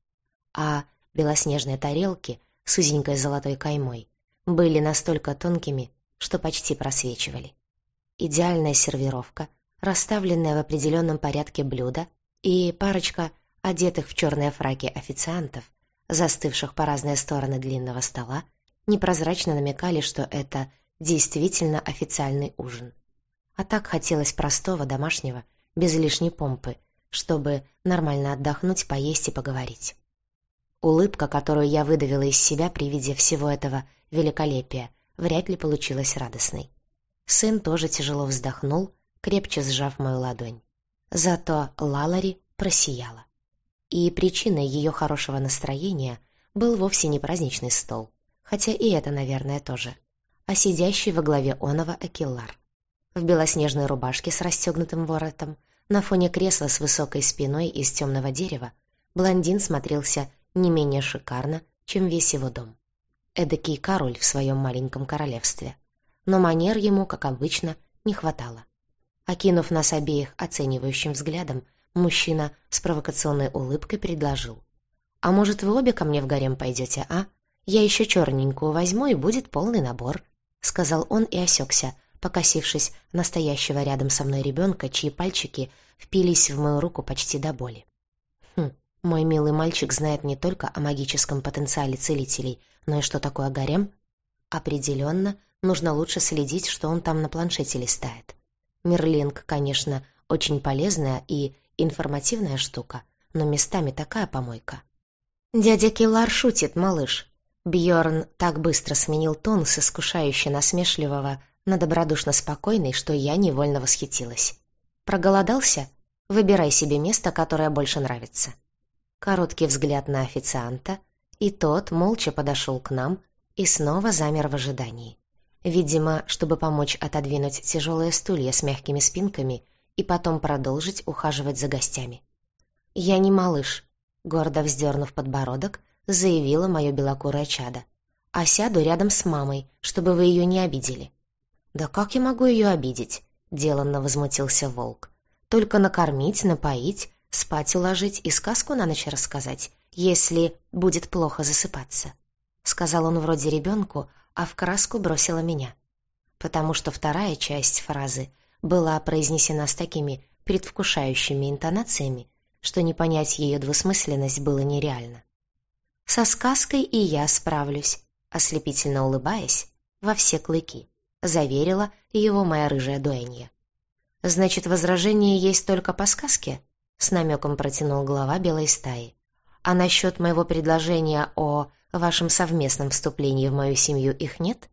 а белоснежные тарелки с узенькой золотой каймой были настолько тонкими, что почти просвечивали. Идеальная сервировка, расставленная в определенном порядке блюда и парочка одетых в черные фраки официантов, застывших по разные стороны длинного стола, непрозрачно намекали, что это действительно официальный ужин. А так хотелось простого, домашнего, без лишней помпы, чтобы нормально отдохнуть, поесть и поговорить. Улыбка, которую я выдавила из себя при виде всего этого великолепия, вряд ли получилась радостной. Сын тоже тяжело вздохнул, крепче сжав мою ладонь. Зато Лалари просияла. И причиной ее хорошего настроения был вовсе не праздничный стол, хотя и это, наверное, тоже, а сидящий во главе оного Акиллар. В белоснежной рубашке с расстегнутым воротом, на фоне кресла с высокой спиной из темного дерева, блондин смотрелся не менее шикарно, чем весь его дом. Эдакий король в своем маленьком королевстве. Но манер ему, как обычно, не хватало. Окинув нас обеих оценивающим взглядом, мужчина с провокационной улыбкой предложил: «А может, вы обе ко мне в гарем пойдете, а? Я еще черненькую возьму, и будет полный набор», — сказал он и осекся, покосившись на стоящего рядом со мной ребенка, чьи пальчики впились в мою руку почти до боли. Хм, мой милый мальчик знает не только о магическом потенциале целителей, но и что такое гарем? Определенно, нужно лучше следить, что он там на планшете листает. Мирлинг, конечно, очень полезная и информативная штука, но местами такая помойка. «Дядя Киллар шутит, малыш». Бьорн так быстро сменил тон с искушающе насмешливого на добродушно спокойный, что я невольно восхитилась. «Проголодался? Выбирай себе место, которое больше нравится». Короткий взгляд на официанта, и тот молча подошел к нам и снова замер в ожидании. Видимо, чтобы помочь отодвинуть тяжелые стулья с мягкими спинками и потом продолжить ухаживать за гостями. «Я не малыш», — гордо вздернув подбородок, заявила мое белокурое чадо, «а сяду рядом с мамой, чтобы вы ее не обидели». «Да как я могу ее обидеть?» — деланно возмутился волк. «Только накормить, напоить, спать уложить и сказку на ночь рассказать, если будет плохо засыпаться», — сказал он вроде ребенку, а в краску бросила меня. Потому что вторая часть фразы была произнесена с такими предвкушающими интонациями, что не понять ее двусмысленность было нереально. «Со сказкой и я справлюсь», — ослепительно улыбаясь, во все клыки, заверила его моя рыжая дуэнья. «Значит, возражение есть только по сказке?» — с намеком протянул глава белой стаи. «А насчет моего предложения о вашем совместном вступлении в мою семью их нет?»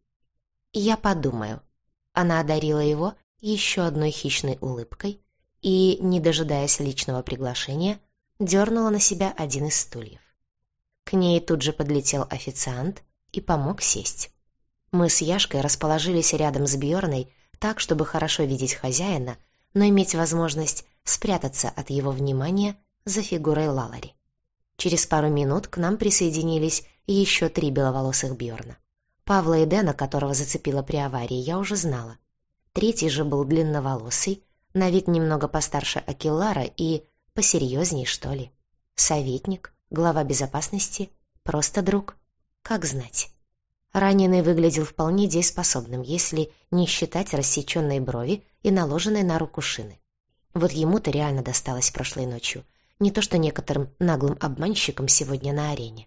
«Я подумаю». Она одарила его еще одной хищной улыбкой и, не дожидаясь личного приглашения, дернула на себя один из стульев. К ней тут же подлетел официант и помог сесть. Мы с Яшкой расположились рядом с Бьорной так, чтобы хорошо видеть хозяина, но иметь возможность спрятаться от его внимания за фигурой Лалари. Через пару минут к нам присоединились еще три беловолосых Бьорна. Павла и Дэна, которого зацепило при аварии, я уже знала. Третий же был длинноволосый, на вид немного постарше Акиллара и посерьезней, что ли. Советник, глава безопасности, просто друг. Как знать. Раненый выглядел вполне дееспособным, если не считать рассеченной брови и наложенной на руку шины. Вот ему-то реально досталось прошлой ночью, не то что некоторым наглым обманщикам сегодня на арене.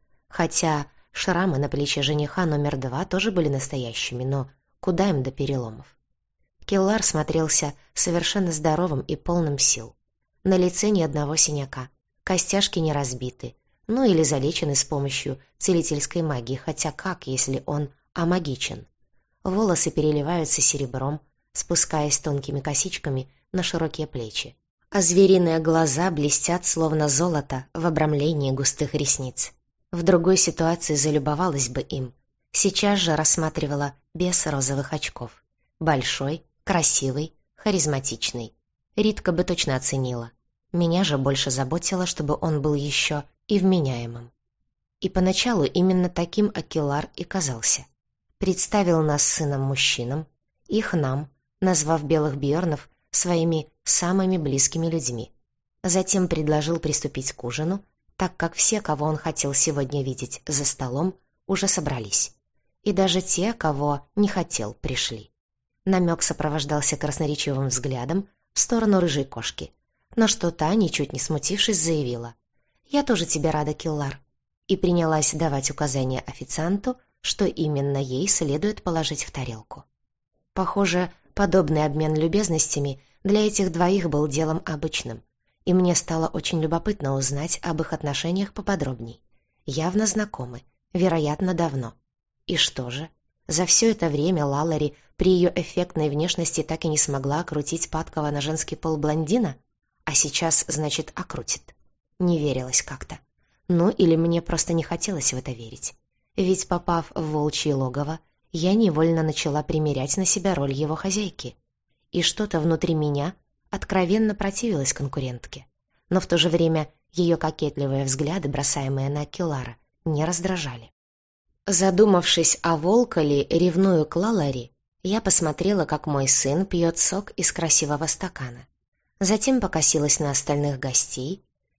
Хотя шрамы на плече жениха номер два тоже были настоящими, но куда им до переломов? Келлар смотрелся совершенно здоровым и полным сил. На лице ни одного синяка, костяшки не разбиты, ну или залечены с помощью целительской магии, хотя как, если он амагичен? Волосы переливаются серебром, спускаясь тонкими косичками на широкие плечи, а звериные глаза блестят, словно золото, в обрамлении густых ресниц. В другой ситуации залюбовалась бы им. Сейчас же рассматривала без розовых очков. Большой, красивый, харизматичный. Ритка бы точно оценила. Меня же больше заботило, чтобы он был еще и вменяемым. И поначалу именно таким Акиллар и казался. Представил нас с сыном-мужчинам, их нам, назвав белых Бьорнов своими самыми близкими людьми. Затем предложил приступить к ужину, так как все, кого он хотел сегодня видеть за столом, уже собрались. И даже те, кого не хотел, пришли. Намек сопровождался красноречивым взглядом в сторону рыжей кошки, на что та, ничуть не смутившись, заявила: «Я тоже тебе рада, Келлар», и принялась давать указания официанту, что именно ей следует положить в тарелку. Похоже, подобный обмен любезностями для этих двоих был делом обычным, и мне стало очень любопытно узнать об их отношениях поподробней. Явно знакомы, вероятно, давно. И что же? За все это время Лалари при ее эффектной внешности так и не смогла окрутить падкого на женский пол блондина? А сейчас, значит, окрутит. Не верилось как-то. Ну, или мне просто не хотелось в это верить. Ведь, попав в волчье логово, я невольно начала примерять на себя роль его хозяйки. И что-то внутри меня откровенно противилось конкурентке. Но в то же время ее кокетливые взгляды, бросаемые на Келлара, не раздражали. Задумавшись, о волка ли ревную к Лалари, я посмотрела, как мой сын пьет сок из красивого стакана. Затем покосилась на остальных гостей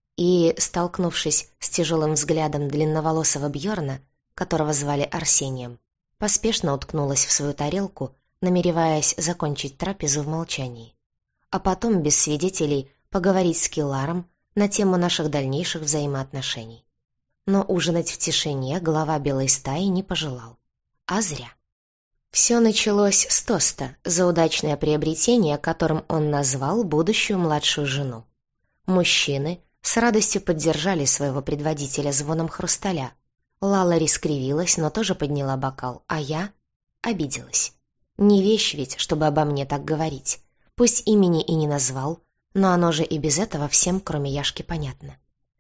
и, столкнувшись с тяжелым взглядом длинноволосого Бьорна, которого звали Арсением, поспешно уткнулась в свою тарелку, намереваясь закончить трапезу в молчании. А потом, без свидетелей, поговорить с Келларом на тему наших дальнейших взаимоотношений. Но ужинать в тишине глава белой стаи не пожелал. А зря. Все началось с тоста за удачное приобретение, которым он назвал будущую младшую жену. Мужчины с радостью поддержали своего предводителя звоном хрусталя. Лалари скривилась, но тоже подняла бокал, а я обиделась. Не вещь ведь, чтобы обо мне так говорить. Пусть имени и не назвал, но оно же и без этого всем, кроме Яшки, понятно.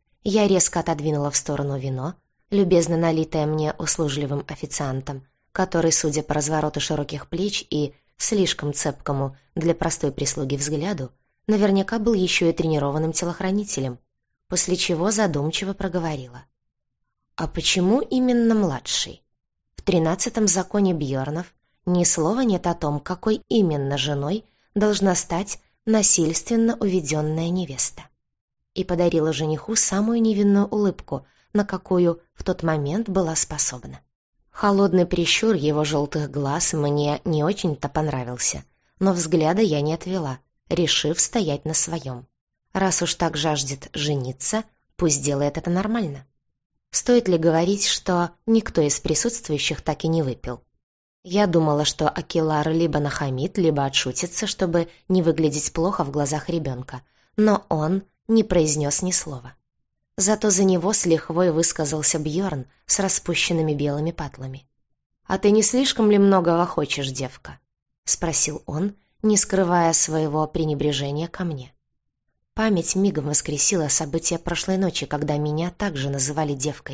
Я резко отодвинула в сторону вино, любезно налитое мне услужливым официантом, который, судя по развороту широких плеч и слишком цепкому для простой прислуги взгляду, наверняка был еще и тренированным телохранителем, после чего задумчиво проговорила: «А почему именно младший? В тринадцатом законе Бьорнов ни слова нет о том, какой именно женой должна стать насильственно уведенная невеста». И подарила жениху самую невинную улыбку, на какую в тот момент была способна. Холодный прищур его желтых глаз мне не очень-то понравился, но взгляда я не отвела, решив стоять на своем. Раз уж так жаждет жениться, пусть делает это нормально. Стоит ли говорить, что никто из присутствующих так и не выпил? Я думала, что Акиллар либо нахамит, либо отшутится, чтобы не выглядеть плохо в глазах ребенка, но он не произнес ни слова. Зато за него с лихвой высказался Бьорн с распущенными белыми патлами. «А ты не слишком ли многого хочешь, девка?» — спросил он, не скрывая своего пренебрежения ко мне. Память мигом воскресила события прошлой ночи, когда меня также называли девкой,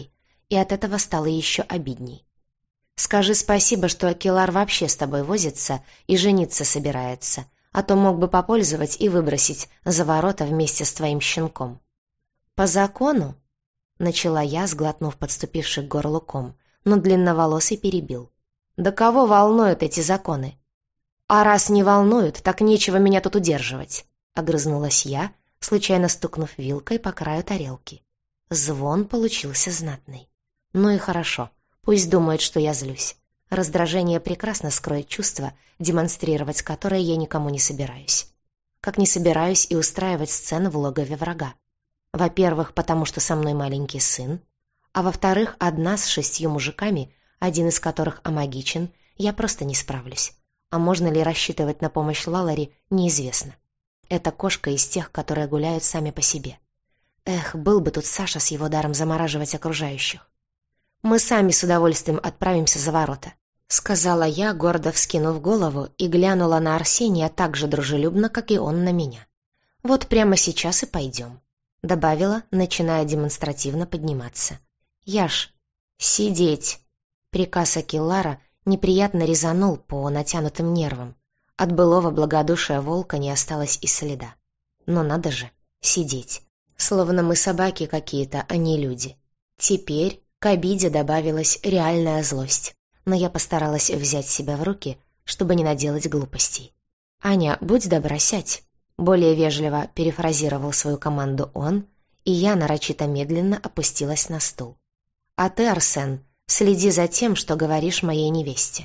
и от этого стало еще обидней. «Скажи спасибо, что Акилар вообще с тобой возится и жениться собирается, а то мог бы попользовать и выбросить за ворота вместе с твоим щенком». «По закону?» — начала я, сглотнув подступивший к горлу ком, но длинноволосый перебил. «Да кого волнуют эти законы?» «А раз не волнуют, так нечего меня тут удерживать», — огрызнулась я, случайно стукнув вилкой по краю тарелки. Звон получился знатный. Ну и хорошо, пусть думает, что я злюсь. Раздражение прекрасно скроет чувство, демонстрировать которое я никому не собираюсь. Как не собираюсь и устраивать сцены в логове врага. Во-первых, потому что со мной маленький сын, а во-вторых, одна с шестью мужиками, один из которых амагичен, я просто не справлюсь. А можно ли рассчитывать на помощь Лалари, неизвестно. Это кошка из тех, которые гуляют сами по себе. Эх, был бы тут Саша с его даром замораживать окружающих. «Мы сами с удовольствием отправимся за ворота», — сказала я, гордо вскинув голову, и глянула на Арсения так же дружелюбно, как и он на меня. «Вот прямо сейчас и пойдем», — добавила, начиная демонстративно подниматься. «Яш, сидеть!» Приказ Акилара неприятно резанул по натянутым нервам. От былого благодушия волка не осталось и следа. Но надо же, сидеть. Словно мы собаки какие-то, а не люди. Теперь к обиде добавилась реальная злость. Но я постаралась взять себя в руки, чтобы не наделать глупостей. «Аня, будь добра, сядь», — более вежливо перефразировал свою команду он, и я нарочито медленно опустилась на стул. «А ты, Арсен, следи за тем, что говоришь моей невесте».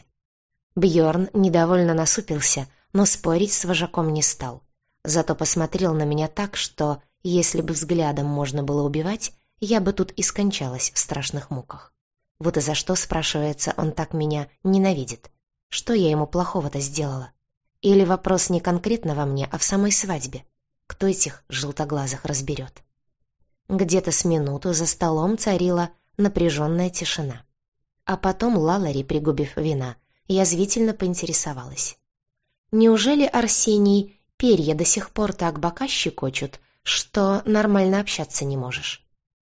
Бьорн недовольно насупился, но спорить с вожаком не стал. Зато посмотрел на меня так, что, если бы взглядом можно было убивать, я бы тут и скончалась в страшных муках. Вот и за что, спрашивается, он так меня ненавидит? Что я ему плохого-то сделала? Или вопрос не конкретно во мне, а в самой свадьбе? Кто этих желтоглазых разберет? Где-то с минуту за столом царила напряженная тишина. А потом Лалари, пригубив вина, язвительно поинтересовалась. «Неужели, Арсений, перья до сих пор так бока щекочут, что нормально общаться не можешь?»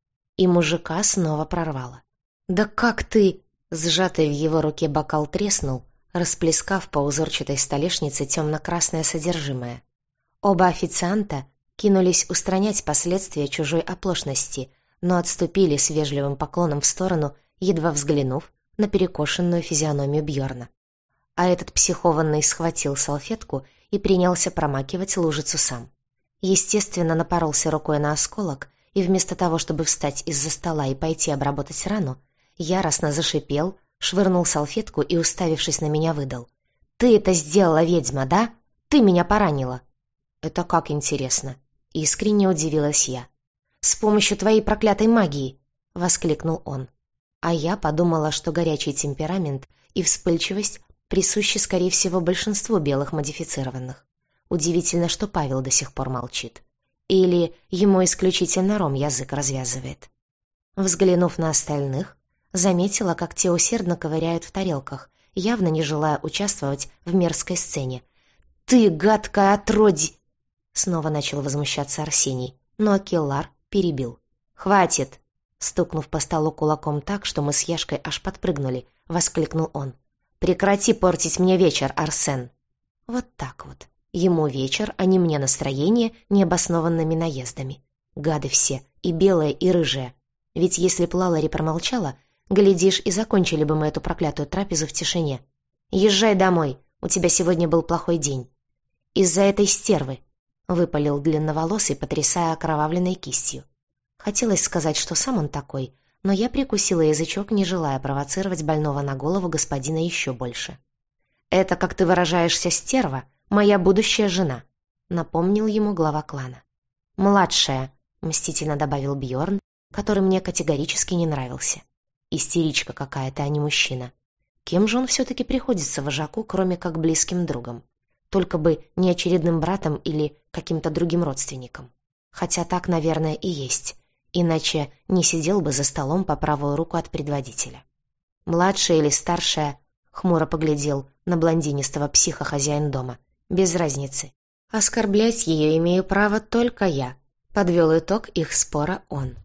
И мужика снова прорвало. «Да как ты?» Сжатый в его руке бокал треснул, расплескав по узорчатой столешнице темно-красное содержимое. Оба официанта кинулись устранять последствия чужой оплошности, но отступили с вежливым поклоном в сторону, едва взглянув на перекошенную физиономию Бьорна. А этот психованный схватил салфетку и принялся промакивать лужицу сам. Естественно, напоролся рукой на осколок, и вместо того, чтобы встать из-за стола и пойти обработать рану, яростно зашипел, швырнул салфетку и, уставившись на меня, выдал. «Ты это сделала, ведьма, да? Ты меня поранила!» «Это как интересно!» — искренне удивилась я. «С помощью твоей проклятой магии!» — воскликнул он. А я подумала, что горячий темперамент и вспыльчивость присущи, скорее всего, большинству белых модифицированных. Удивительно, что Павел до сих пор молчит. Или ему исключительно Ром язык развязывает. Взглянув на остальных, заметила, как те усердно ковыряют в тарелках, явно не желая участвовать в мерзкой сцене. «Ты, гадкая отродье!» Снова начал возмущаться Арсений, но Акилар перебил. «Хватит!» Стукнув по столу кулаком так, что мы с Яшкой аж подпрыгнули, воскликнул он. «Прекрати портить мне вечер, Арсен!» Вот так вот. Ему вечер, а не мне настроение необоснованными наездами. Гады все, и белые, и рыжие. Ведь если б Лалари промолчала, глядишь, и закончили бы мы эту проклятую трапезу в тишине. «Езжай домой, у тебя сегодня был плохой день». «Из-за этой стервы», — выпалил длинноволосый, потрясая окровавленной кистью. Хотелось сказать, что сам он такой, но я прикусила язычок, не желая провоцировать больного на голову господина еще больше. «Это, как ты выражаешься, стерва, моя будущая жена», — напомнил ему глава клана. «Младшая», — мстительно добавил Бьорн, который мне категорически не нравился. Истеричка какая-то, а не мужчина. Кем же он все-таки приходится вожаку, кроме как близким другом? Только бы не очередным братом или каким-то другим родственником. Хотя так, наверное, и есть. Иначе не сидел бы за столом по правую руку от предводителя. Младшая или старшая, хмуро поглядел на блондинистого психа хозяин дома. Без разницы. Оскорблять ее имею право только я. Подвел итог их спора он.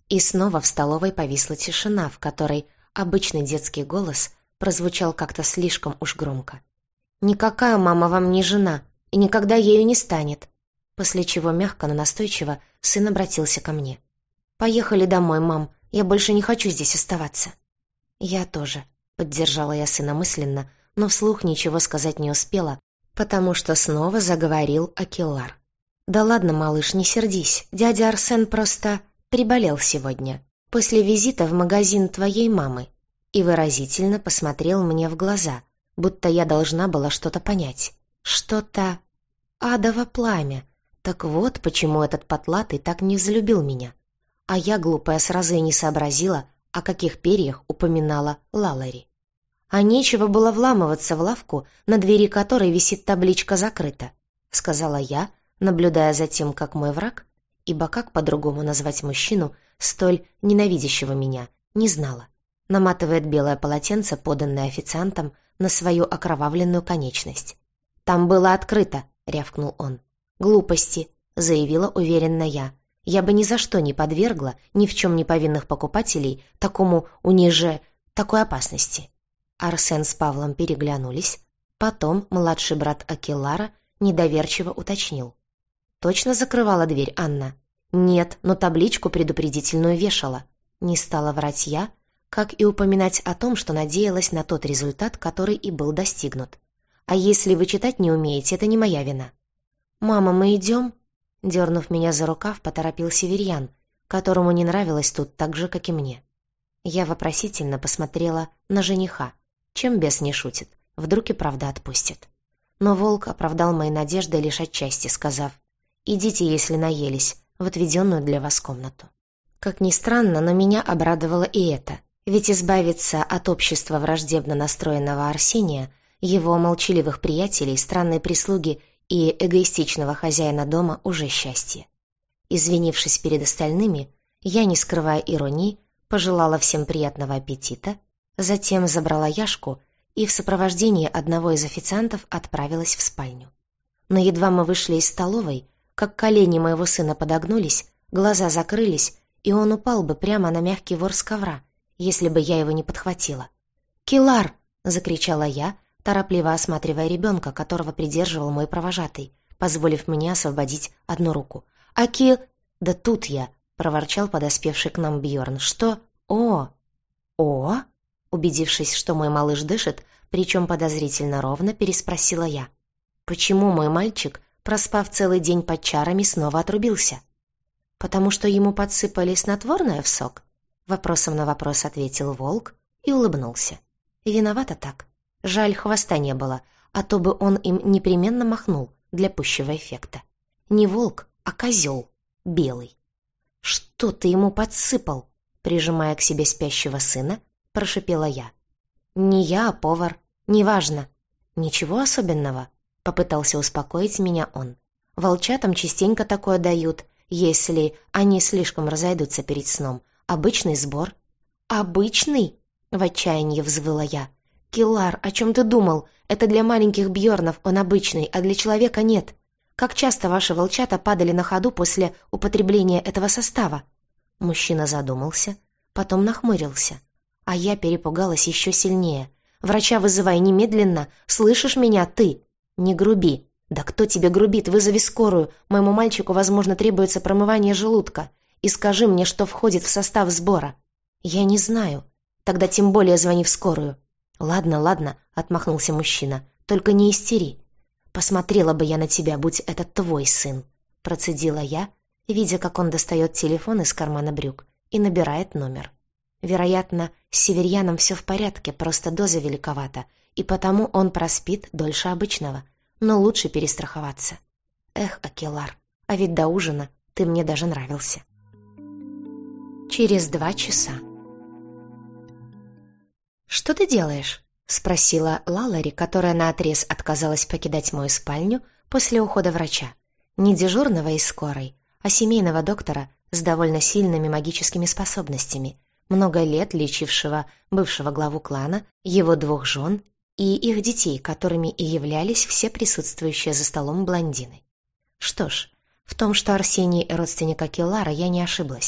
И снова в столовой повисла тишина, в которой обычный детский голос прозвучал как-то слишком уж громко. «Никакая мама вам не жена, и никогда ею не станет». После чего мягко, но настойчиво сын обратился ко мне. «Поехали домой, мам, я больше не хочу здесь оставаться». «Я тоже», — поддержала я сына мысленно, но вслух ничего сказать не успела, потому что снова заговорил Акилар. «Да ладно, малыш, не сердись, дядя Арсен просто приболел сегодня, после визита в магазин твоей мамы», и выразительно посмотрел мне в глаза, будто я должна была что-то понять. Что-то... адово пламя. Так вот, почему этот потлатый так не взлюбил меня. А я, глупая, сразу и не сообразила, о каких перьях упоминала Лалари. «А нечего было вламываться в лавку, на двери которой висит табличка «Закрыто», — сказала я, наблюдая за тем, как мой враг, ибо как по-другому назвать мужчину, столь ненавидящего меня, не знала, наматывает белое полотенце, поданное официантом, на свою окровавленную конечность. «Там было открыто», — рявкнул он. «Глупости», — заявила уверенно я. «Я бы ни за что не подвергла ни в чем не повинных покупателей такому униже... такой опасности». Арсен с Павлом переглянулись. Потом младший брат Акилара недоверчиво уточнил. «Точно закрывала дверь Анна?» «Нет, но табличку предупредительную вешала». Не стала врать я, как и упоминать о том, что надеялась на тот результат, который и был достигнут. «А если вы читать не умеете, это не моя вина». «Мама, мы идем?» Дернув меня за рукав, поторопил Северьян, которому не нравилось тут так же, как и мне. Я вопросительно посмотрела на жениха. Чем бес не шутит, вдруг и правда отпустит. Но волк оправдал мои надежды лишь отчасти, сказав: «Идите, если наелись, в отведенную для вас комнату». Как ни странно, но меня обрадовало и это, ведь избавиться от общества враждебно настроенного Арсения, его молчаливых приятелей, странной прислуги и эгоистичного хозяина дома уже счастье. Извинившись перед остальными, я, не скрывая иронии, пожелала всем приятного аппетита, затем забрала Яшку и в сопровождении одного из официантов отправилась в спальню. Но едва мы вышли из столовой, как колени моего сына подогнулись, глаза закрылись, и он упал бы прямо на мягкий ворс ковра, если бы я его не подхватила. «Килар!» — закричала я, торопливо осматривая ребенка, которого придерживал мой провожатый, позволив мне освободить одну руку. «Аки...» «Да тут я!» — проворчал подоспевший к нам Бьорн. «Что? О!» «О?» Убедившись, что мой малыш дышит, причем подозрительно ровно, переспросила я. «Почему мой мальчик, проспав целый день под чарами, снова отрубился?» «Потому что ему подсыпали снотворное в сок?» Вопросом на вопрос ответил волк и улыбнулся. «Виновата так. Жаль, хвоста не было, а то бы он им непременно махнул для пущего эффекта. Не волк, а козел, белый». «Что ты ему подсыпал?» Прижимая к себе спящего сына, прошипела я. «Не я, а повар. Неважно». «Ничего особенного», — попытался успокоить меня он. «Волчатам частенько такое дают, если они слишком разойдутся перед сном. Обычный сбор». «Обычный?» — в отчаянии взвыла я. «Килар, о чем ты думал? Это для маленьких Бьорнов он обычный, а для человека нет. Как часто ваши волчата падали на ходу после употребления этого состава?» Мужчина задумался, потом нахмурился. А я перепугалась еще сильнее. «Врача вызывай немедленно! Слышишь меня, ты? Не груби!» «Да кто тебе грубит? Вызови скорую. Моему мальчику, возможно, требуется промывание желудка. И скажи мне, что входит в состав сбора». «Я не знаю». «Тогда тем более звони в скорую». «Ладно, ладно», — отмахнулся мужчина. «Только не истери. Посмотрела бы я на тебя, будь это твой сын», — процедила я, видя, как он достает телефон из кармана брюк и набирает номер. Вероятно, с Северьяном все в порядке, просто доза великовата, и потому он проспит дольше обычного, но лучше перестраховаться. Эх, Акилар, а ведь до ужина ты мне даже нравился. Через два часа. «Что ты делаешь?» — спросила Лалари, которая наотрез отказалась покидать мою спальню после ухода врача. Не дежурного из скорой, а семейного доктора с довольно сильными магическими способностями, много лет лечившего бывшего главу клана, его двух жен и их детей, которыми и являлись все присутствующие за столом блондины. Что ж, в том, что Арсений родственник Акилара, я не ошиблась,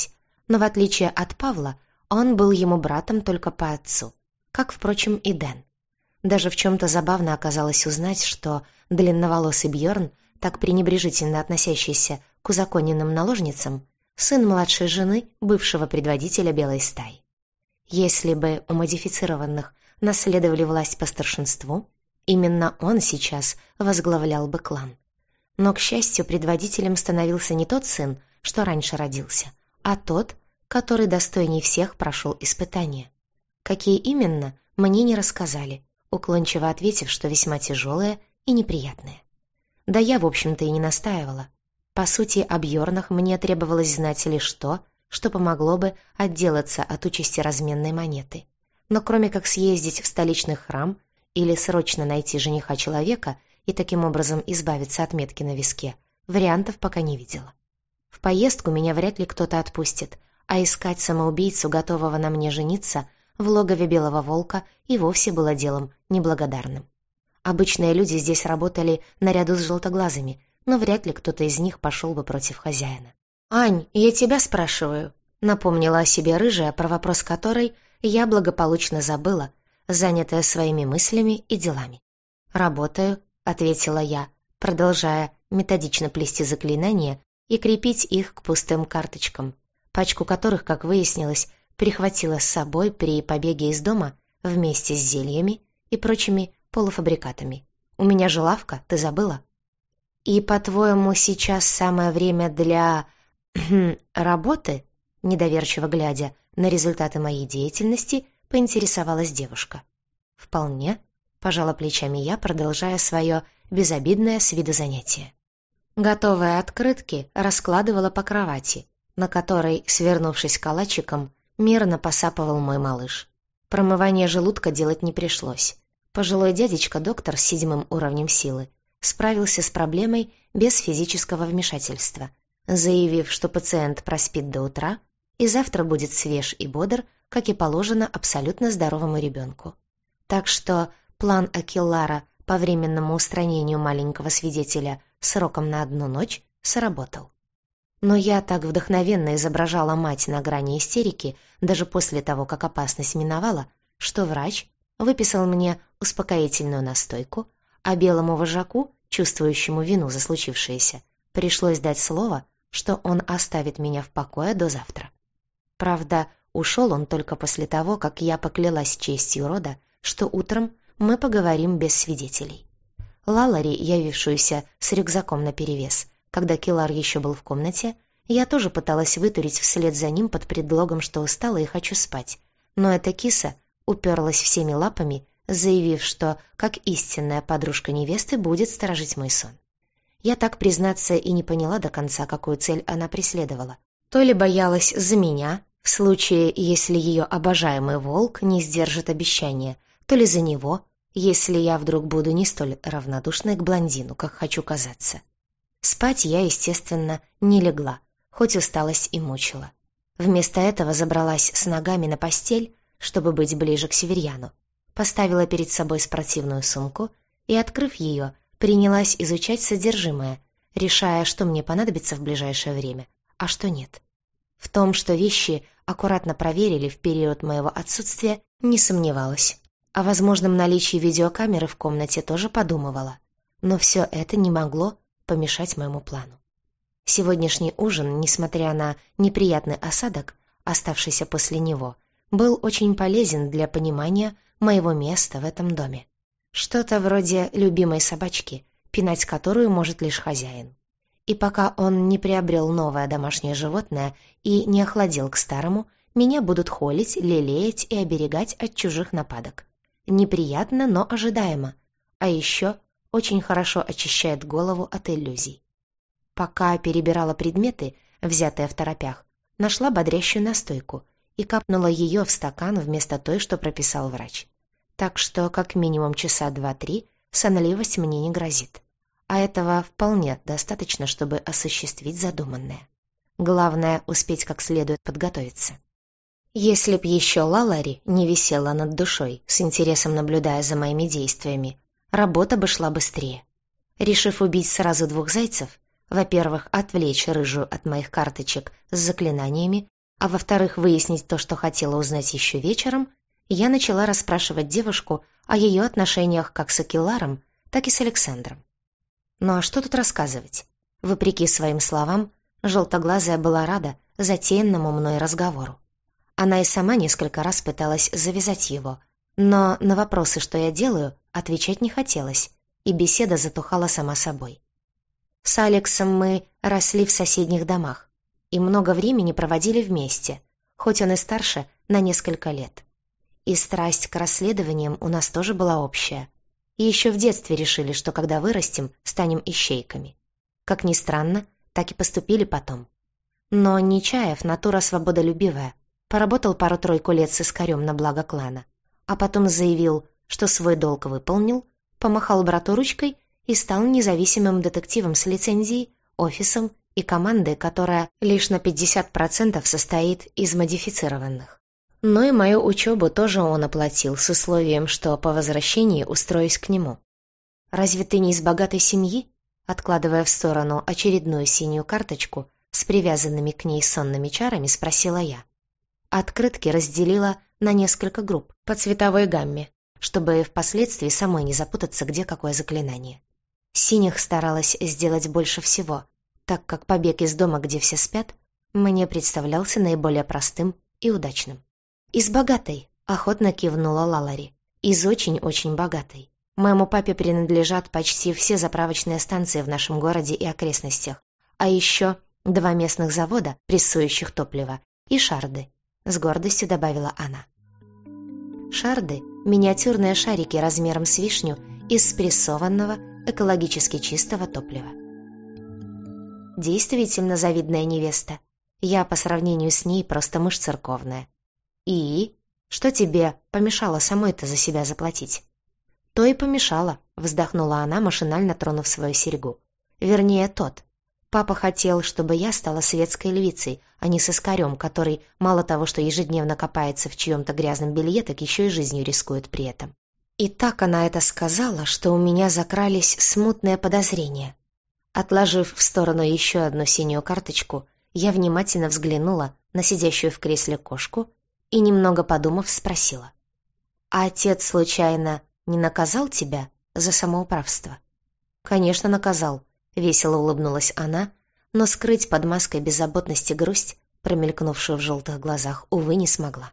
Но в отличие от Павла, он был ему братом только по отцу, как, впрочем, и Дэн. Даже в чем-то забавно оказалось узнать, что длинноволосый Бьорн, так пренебрежительно относящийся к узаконенным наложницам, сын младшей жены бывшего предводителя Белой стаи. Если бы у модифицированных наследовали власть по старшинству, именно он сейчас возглавлял бы клан. Но, к счастью, предводителем становился не тот сын, что раньше родился, а тот, который достойней всех прошел испытания. Какие именно, мне не рассказали, уклончиво ответив, что весьма тяжелые и неприятные. Да я, в общем-то, и не настаивала. По сути, о Бьорнах мне требовалось знать лишь то, что помогло бы отделаться от участи разменной монеты. Но кроме как съездить в столичный храм или срочно найти жениха человека и таким образом избавиться от метки на виске, вариантов пока не видела. В поездку меня вряд ли кто-то отпустит, а искать самоубийцу, готового на мне жениться, в логове Белого Волка и вовсе было делом неблагодарным. Обычные люди здесь работали наряду с желтоглазыми, но вряд ли кто-то из них пошел бы против хозяина. «Ань, я тебя спрашиваю», — напомнила о себе рыжая, про вопрос которой я благополучно забыла, занятая своими мыслями и делами. «Работаю», — ответила я, продолжая методично плести заклинания и крепить их к пустым карточкам, пачку которых, как выяснилось, прихватила с собой при побеге из дома вместе с зельями и прочими полуфабрикатами. «У меня же лавка, ты забыла?» «И, по-твоему, сейчас самое время для... работы?» Недоверчиво глядя на результаты моей деятельности, поинтересовалась девушка. «Вполне», — пожала плечами я, продолжая свое безобидное с виду занятие. Готовые открытки раскладывала по кровати, на которой, свернувшись калачиком, мирно посапывал мой малыш. Промывание желудка делать не пришлось. Пожилой дядечка-доктор с седьмым уровнем силы справился с проблемой без физического вмешательства, заявив, что пациент проспит до утра и завтра будет свеж и бодр, как и положено абсолютно здоровому ребенку. Так что план Акиллара по временному устранению маленького свидетеля сроком на одну ночь сработал. Но я так вдохновенно изображала мать на грани истерики даже после того, как опасность миновала, что врач выписал мне успокоительную настойку, а белому вожаку, чувствующему вину за случившееся, пришлось дать слово, что он оставит меня в покое до завтра. Правда, ушел он только после того, как я поклялась честью рода, что утром мы поговорим без свидетелей. Лалари, явившуюся с рюкзаком наперевес, когда Килар еще был в комнате, я тоже пыталась вытурить вслед за ним под предлогом, что устала и хочу спать, но эта киса уперлась всеми лапами, заявив, что, как истинная подружка невесты, будет сторожить мой сон. Я так, признаться, и не поняла до конца, какую цель она преследовала. То ли боялась за меня, в случае, если ее обожаемый волк не сдержит обещания, то ли за него, если я вдруг буду не столь равнодушной к блондину, как хочу казаться. Спать я, естественно, не легла, хоть усталость и мучила. Вместо этого забралась с ногами на постель, чтобы быть ближе к северьяну, поставила перед собой спортивную сумку и, открыв ее, принялась изучать содержимое, решая, что мне понадобится в ближайшее время, а что нет. В том, что вещи аккуратно проверили в период моего отсутствия, не сомневалась. О возможном наличии видеокамеры в комнате тоже подумывала. Но все это не могло помешать моему плану. Сегодняшний ужин, несмотря на неприятный осадок, оставшийся после него, был очень полезен для понимания моего места в этом доме. Что-то вроде любимой собачки, пинать которую может лишь хозяин. И пока он не приобрел новое домашнее животное и не охладел к старому, меня будут холить, лелеять и оберегать от чужих нападок. Неприятно, но ожидаемо. А еще очень хорошо очищает голову от иллюзий. Пока перебирала предметы, взятые второпях, нашла бодрящую настойку и капнула ее в стакан вместо той, что прописал врач. Так что как минимум часа два-три сонливость мне не грозит. А этого вполне достаточно, чтобы осуществить задуманное. Главное — успеть как следует подготовиться. Если б еще Лалари не висела над душой, с интересом наблюдая за моими действиями, работа бы шла быстрее. Решив убить сразу двух зайцев, во-первых, отвлечь рыжую от моих карточек с заклинаниями, а во-вторых, выяснить то, что хотела узнать еще вечером, я начала расспрашивать девушку о ее отношениях как с Акеларом, так и с Александром. Ну а что тут рассказывать? Вопреки своим словам, желтоглазая была рада затеянному мной разговору. Она и сама несколько раз пыталась завязать его, но на вопросы, что я делаю, отвечать не хотелось, и беседа затухала сама собой. С Алексом мы росли в соседних домах и много времени проводили вместе, хоть он и старше на несколько лет. И страсть к расследованиям у нас тоже была общая. И еще в детстве решили, что когда вырастем, станем ищейками. Как ни странно, так и поступили потом. Но Нечаев натура свободолюбивая, поработал пару-тройку лет с искарем на благо клана, а потом заявил, что свой долг выполнил, помахал брату ручкой и стал независимым детективом с лицензией, офисом и командой, которая лишь на пятьдесят процентов состоит из модифицированных. Но и мою учебу тоже он оплатил с условием, что по возвращении устроюсь к нему. «Разве ты не из богатой семьи?» Откладывая в сторону очередную синюю карточку с привязанными к ней сонными чарами, спросила я. Открытки разделила на несколько групп по цветовой гамме, чтобы впоследствии самой не запутаться, где какое заклинание. Синих старалась сделать больше всего, так как побег из дома, где все спят, мне представлялся наиболее простым и удачным. «Из богатой», — охотно кивнула Лалари. «Из очень-очень богатой. Моему папе принадлежат почти все заправочные станции в нашем городе и окрестностях, а еще два местных завода, прессующих топливо, и шарды», — с гордостью добавила она. Шарды — миниатюрные шарики размером с вишню из спрессованного, экологически чистого топлива. Действительно завидная невеста. Я по сравнению с ней просто мышь церковная. И? Что тебе помешало самой-то за себя заплатить? То и помешало, вздохнула она, машинально тронув свою серьгу. Вернее, тот. Папа хотел, чтобы я стала светской львицей, а не сыскарем, который мало того, что ежедневно копается в чьем-то грязном белье, так еще и жизнью рискует при этом. И так она это сказала, что у меня закрались смутные подозрения. Отложив в сторону еще одну синюю карточку, я внимательно взглянула на сидящую в кресле кошку и, немного подумав, спросила. «А отец, случайно, не наказал тебя за самоуправство?» «Конечно, наказал», — весело улыбнулась она, но скрыть под маской беззаботности грусть, промелькнувшую в желтых глазах, увы, не смогла.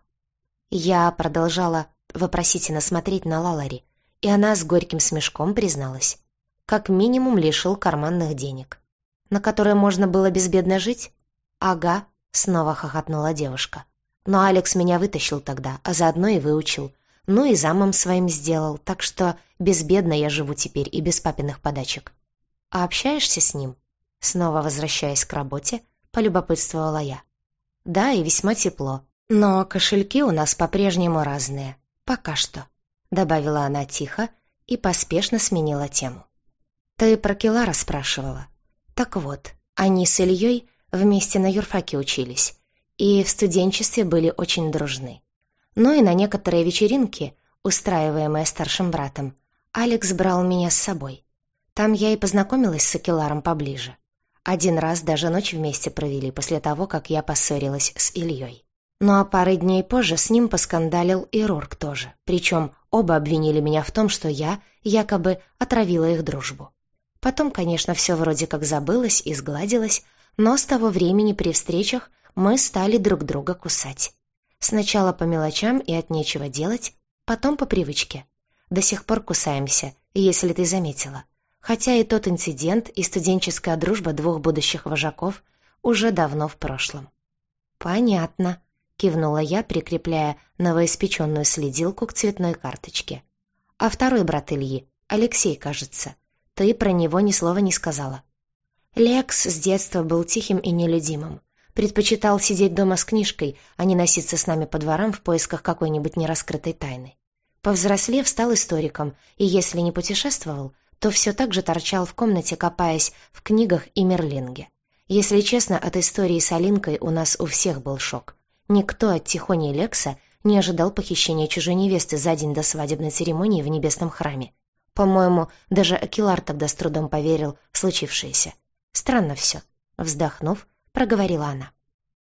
Я продолжала вопросительно смотреть на Лалари, и она с горьким смешком призналась. Как минимум лишил карманных денег. На которые можно было безбедно жить? «Ага», — снова хохотнула девушка. «Но Алекс меня вытащил тогда, а заодно и выучил. Ну и замом своим сделал, так что безбедно я живу теперь и без папиных подачек». «А общаешься с ним?» Снова возвращаясь к работе, полюбопытствовала я. «Да, и весьма тепло. Но кошельки у нас по-прежнему разные. Пока что», — добавила она тихо и поспешно сменила тему. «Ты про Келара спрашивала. Так вот, они с Ильей вместе на юрфаке учились, и в студенчестве были очень дружны. Ну и на некоторые вечеринки, устраиваемые старшим братом, Алекс брал меня с собой. Там я и познакомилась с Акеларом поближе. Один раз даже ночь вместе провели после того, как я поссорилась с Ильей. Ну а пары дней позже с ним поскандалил и Рорк тоже, причем оба обвинили меня в том, что я якобы отравила их дружбу. Потом, конечно, все вроде как забылось и сгладилось, но с того времени при встречах мы стали друг друга кусать. Сначала по мелочам и от нечего делать, потом по привычке. До сих пор кусаемся, если ты заметила. Хотя и тот инцидент, и студенческая дружба двух будущих вожаков уже давно в прошлом. «Понятно», — кивнула я, прикрепляя новоиспеченную следилку к цветной карточке. «А второй брат Ильи, Алексей, кажется, ты про него ни слова не сказала». Лекс с детства был тихим и нелюдимым. Предпочитал сидеть дома с книжкой, а не носиться с нами по дворам в поисках какой-нибудь нераскрытой тайны. Повзрослев, стал историком, и если не путешествовал, то все так же торчал в комнате, копаясь в книгах и Мерлинге. Если честно, от истории с Алинкой у нас у всех был шок. Никто от Тихони и Лекса не ожидал похищения чужой невесты за день до свадебной церемонии в небесном храме. По-моему, даже Акелар тогда с трудом поверил в случившееся. Странно все. Вздохнув, проговорила она.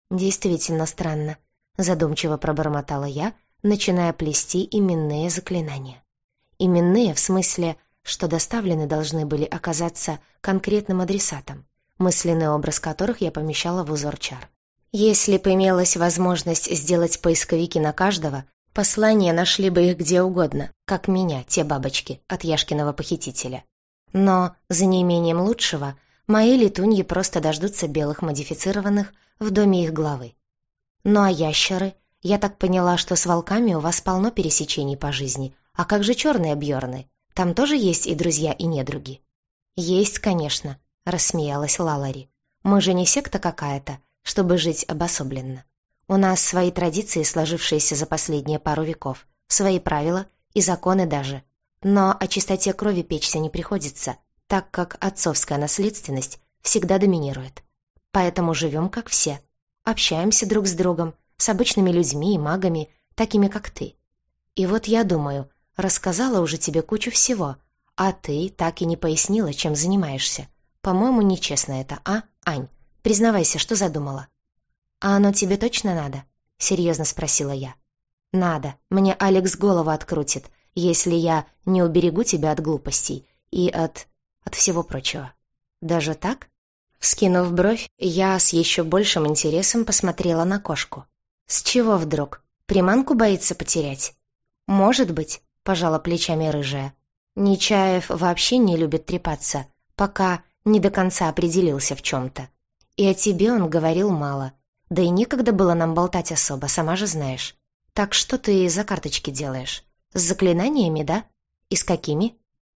«Действительно странно», — задумчиво пробормотала я, начиная плести именные заклинания. Именные в смысле, что доставлены должны были оказаться конкретным адресатом, мысленный образ которых я помещала в узор чар. Если бы имелась возможность сделать поисковики на каждого, послания нашли бы их где угодно, как меня, те бабочки, от Яшкиного похитителя. Но, за неимением лучшего, мои летуньи просто дождутся белых модифицированных в доме их главы. Ну а ящеры? Я так поняла, что с волками у вас полно пересечений по жизни. А как же черные бьорны? Там тоже есть и друзья, и недруги? Есть, конечно, рассмеялась Лалари. Мы же не секта какая-то, чтобы жить обособленно. У нас свои традиции, сложившиеся за последние пару веков, свои правила и законы даже. Но о чистоте крови печься не приходится, так как отцовская наследственность всегда доминирует. Поэтому живем как все. Общаемся друг с другом, с обычными людьми и магами, такими как ты. И вот я думаю, рассказала уже тебе кучу всего, а ты так и не пояснила, чем занимаешься. По-моему, нечестно это, а, Ань? Признавайся, что задумала. «А оно тебе точно надо?» — серьезно спросила я. «Надо. Мне Алекс голову открутит, если я не уберегу тебя от глупостей и от... от всего прочего». «Даже так?» Вскинув бровь, я с еще большим интересом посмотрела на кошку. «С чего вдруг? Приманку боится потерять?» «Может быть», — пожала плечами рыжая. «Нечаев вообще не любит трепаться, пока не до конца определился в чем-то. И о тебе он говорил мало. Да и некогда было нам болтать особо, сама же знаешь. Так что ты за карточки делаешь? С заклинаниями, да? И с какими?»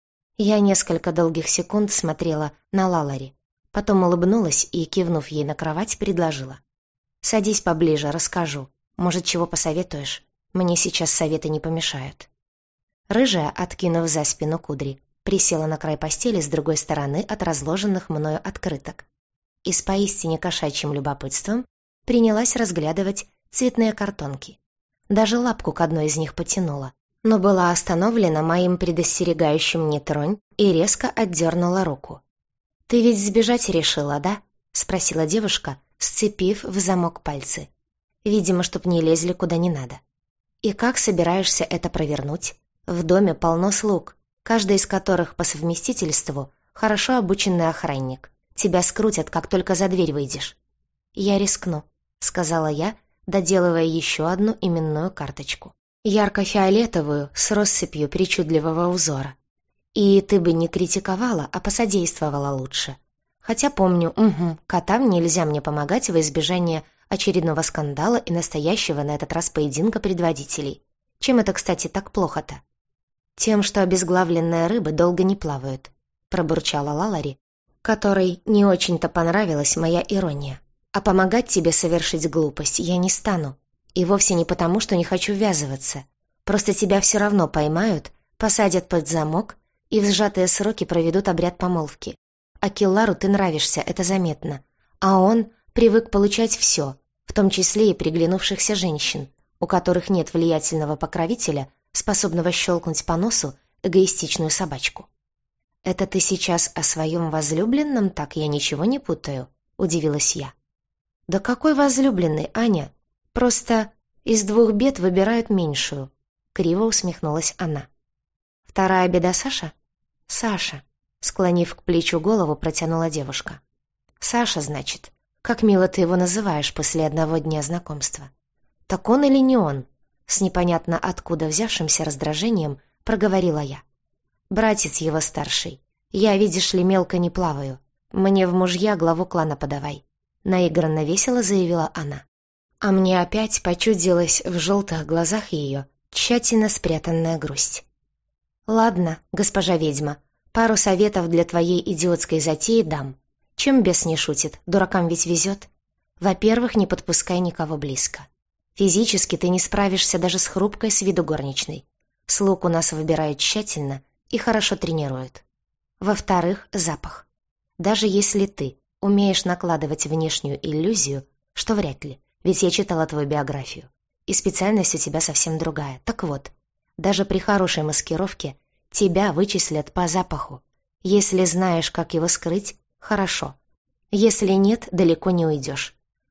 Я несколько долгих секунд смотрела на Лалари, потом улыбнулась и, кивнув ей на кровать, предложила. «Садись поближе, расскажу. Может, чего посоветуешь? Мне сейчас советы не помешают». Рыжая, откинув за спину кудри, присела на край постели с другой стороны от разложенных мною открыток и с поистине кошачьим любопытством принялась разглядывать цветные картонки. Даже лапку к одной из них потянула, но была остановлена моим предостерегающим «не тронь» и резко отдернула руку. «Ты ведь сбежать решила, да?» — спросила девушка, сцепив в замок пальцы. Видимо, чтоб не лезли куда не надо. «И как собираешься это провернуть? В доме полно слуг, каждый из которых по совместительству хорошо обученный охранник. Тебя скрутят, как только за дверь выйдешь». «Я рискну», — сказала я, доделывая еще одну именную карточку. Ярко-фиолетовую, с россыпью причудливого узора. «И ты бы не критиковала, а посодействовала лучше. Хотя помню, угу, котам нельзя мне помогать во избежание очередного скандала и настоящего на этот раз поединка предводителей. Чем это, кстати, так плохо-то?» «Тем, что обезглавленные рыбы долго не плавают», — пробурчала Лалари, которой не очень-то понравилась моя ирония. «А помогать тебе совершить глупость я не стану. И вовсе не потому, что не хочу ввязываться. Просто тебя все равно поймают, посадят под замок и в сжатые сроки проведут обряд помолвки. А Киллару ты нравишься, это заметно. А он привык получать все, в том числе и приглянувшихся женщин, у которых нет влиятельного покровителя, способного щелкнуть по носу эгоистичную собачку». «Это ты сейчас о своем возлюбленном, так я ничего не путаю?» — удивилась я. «Да какой возлюбленный, Аня? Просто из двух бед выбирают меньшую», — криво усмехнулась она. «Вторая беда Саша?» «Саша», — склонив к плечу голову, протянула девушка. «Саша, значит. Как мило ты его называешь после одного дня знакомства». «Так он или не он?» — с непонятно откуда взявшимся раздражением проговорила я. «Братец его старший. Я, видишь ли, мелко не плаваю. Мне в мужья главу клана подавай», — наигранно весело заявила она. А мне опять почудилась в желтых глазах ее тщательно спрятанная грусть. «Ладно, госпожа ведьма, пару советов для твоей идиотской затеи дам. Чем бес не шутит, дуракам ведь везет. Во-первых, не подпускай никого близко. Физически ты не справишься даже с хрупкой с виду горничной. Слуг у нас выбирают тщательно и хорошо тренируют. Во-вторых, запах. Даже если ты умеешь накладывать внешнюю иллюзию, что вряд ли, ведь я читала твою биографию, и специальность у тебя совсем другая. Так вот, даже при хорошей маскировке тебя вычислят по запаху. Если знаешь, как его скрыть, хорошо. Если нет, далеко не уйдешь.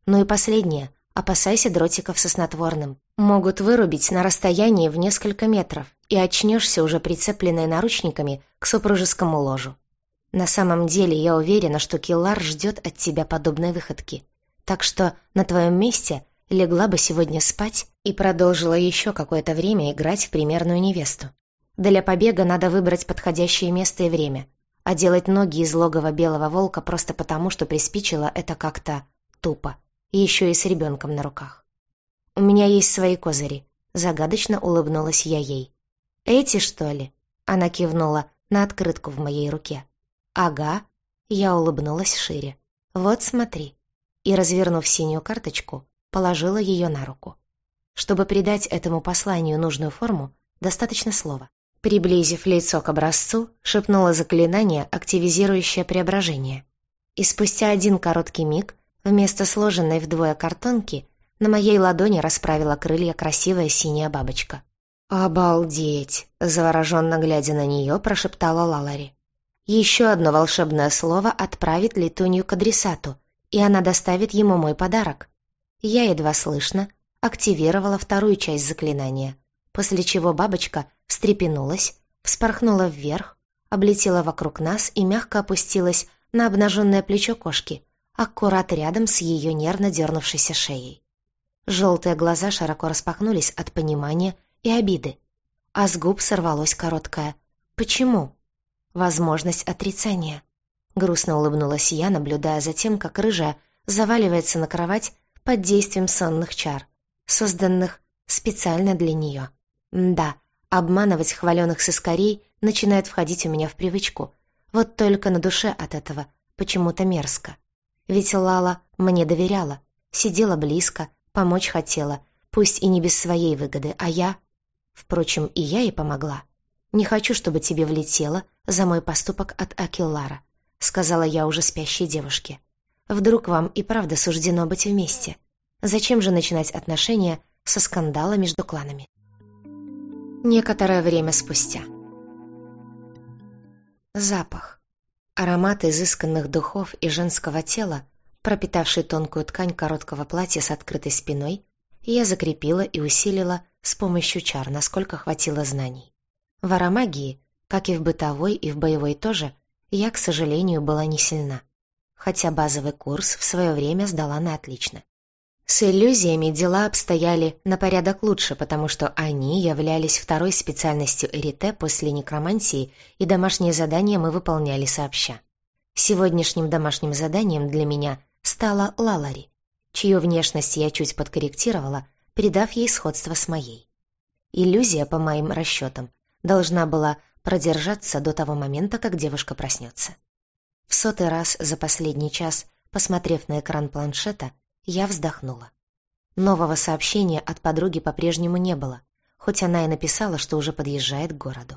Ну и последнее. Опасайся дротиков со снотворным. Могут вырубить на расстоянии в несколько метров, и очнешься уже прицепленной наручниками к супружескому ложу. На самом деле я уверена, что Киллар ждет от тебя подобной выходки. Так что на твоем месте легла бы сегодня спать и продолжила еще какое-то время играть в примерную невесту. Для побега надо выбрать подходящее место и время, а делать ноги из логова белого волка просто потому, что приспичило, это как-то тупо. И еще и с ребенком на руках. «У меня есть свои козыри», — загадочно улыбнулась я ей. «Эти, что ли?» — она кивнула на открытку в моей руке. «Ага», — я улыбнулась шире. «Вот смотри». И, развернув синюю карточку, положила ее на руку. Чтобы придать этому посланию нужную форму, достаточно слова. Приблизив лицо к образцу, шепнула заклинание, активизирующее преображение. И спустя один короткий миг вместо сложенной вдвое картонки на моей ладони расправила крылья красивая синяя бабочка. «Обалдеть!» — завороженно глядя на нее, прошептала Лалари. «Еще одно волшебное слово отправит летунью к адресату, и она доставит ему мой подарок». Я едва слышно активировала вторую часть заклинания, после чего бабочка встрепенулась, вспорхнула вверх, облетела вокруг нас и мягко опустилась на обнаженное плечо кошки, аккурат рядом с ее нервно дернувшейся шеей. Желтые глаза широко распахнулись от понимания и обиды, а с губ сорвалось короткое «Почему?». Возможность отрицания. Грустно улыбнулась я, наблюдая за тем, как рыжая заваливается на кровать под действием сонных чар, созданных специально для нее. Да, обманывать хваленых сыскарей начинает входить у меня в привычку, вот только на душе от этого почему-то мерзко. Ведь Лала мне доверяла, сидела близко, помочь хотела, пусть и не без своей выгоды, а я... Впрочем, и я ей помогла. «Не хочу, чтобы тебе влетело за мой поступок от Акиллара», — сказала я уже спящей девушке. «Вдруг вам и правда суждено быть вместе? Зачем же начинать отношения со скандала между кланами?» Некоторое время спустя. Запах. Аромат изысканных духов и женского тела, пропитавший тонкую ткань короткого платья с открытой спиной, я закрепила и усилила с помощью чар, насколько хватило знаний. В аромагии, как и в бытовой и в боевой тоже, я, к сожалению, была не сильна, хотя базовый курс в свое время сдала на отлично. С иллюзиями дела обстояли на порядок лучше, потому что они являлись второй специальностью Эрите после некромантии, и домашние задания мы выполняли сообща. Сегодняшним домашним заданием для меня стала Лалари, чью внешность я чуть подкорректировала, придав ей сходство с моей. Иллюзия, по моим расчетам, должна была продержаться до того момента, как девушка проснется. В сотый раз за последний час, посмотрев на экран планшета, я вздохнула. Нового сообщения от подруги по-прежнему не было, хоть она и написала, что уже подъезжает к городу.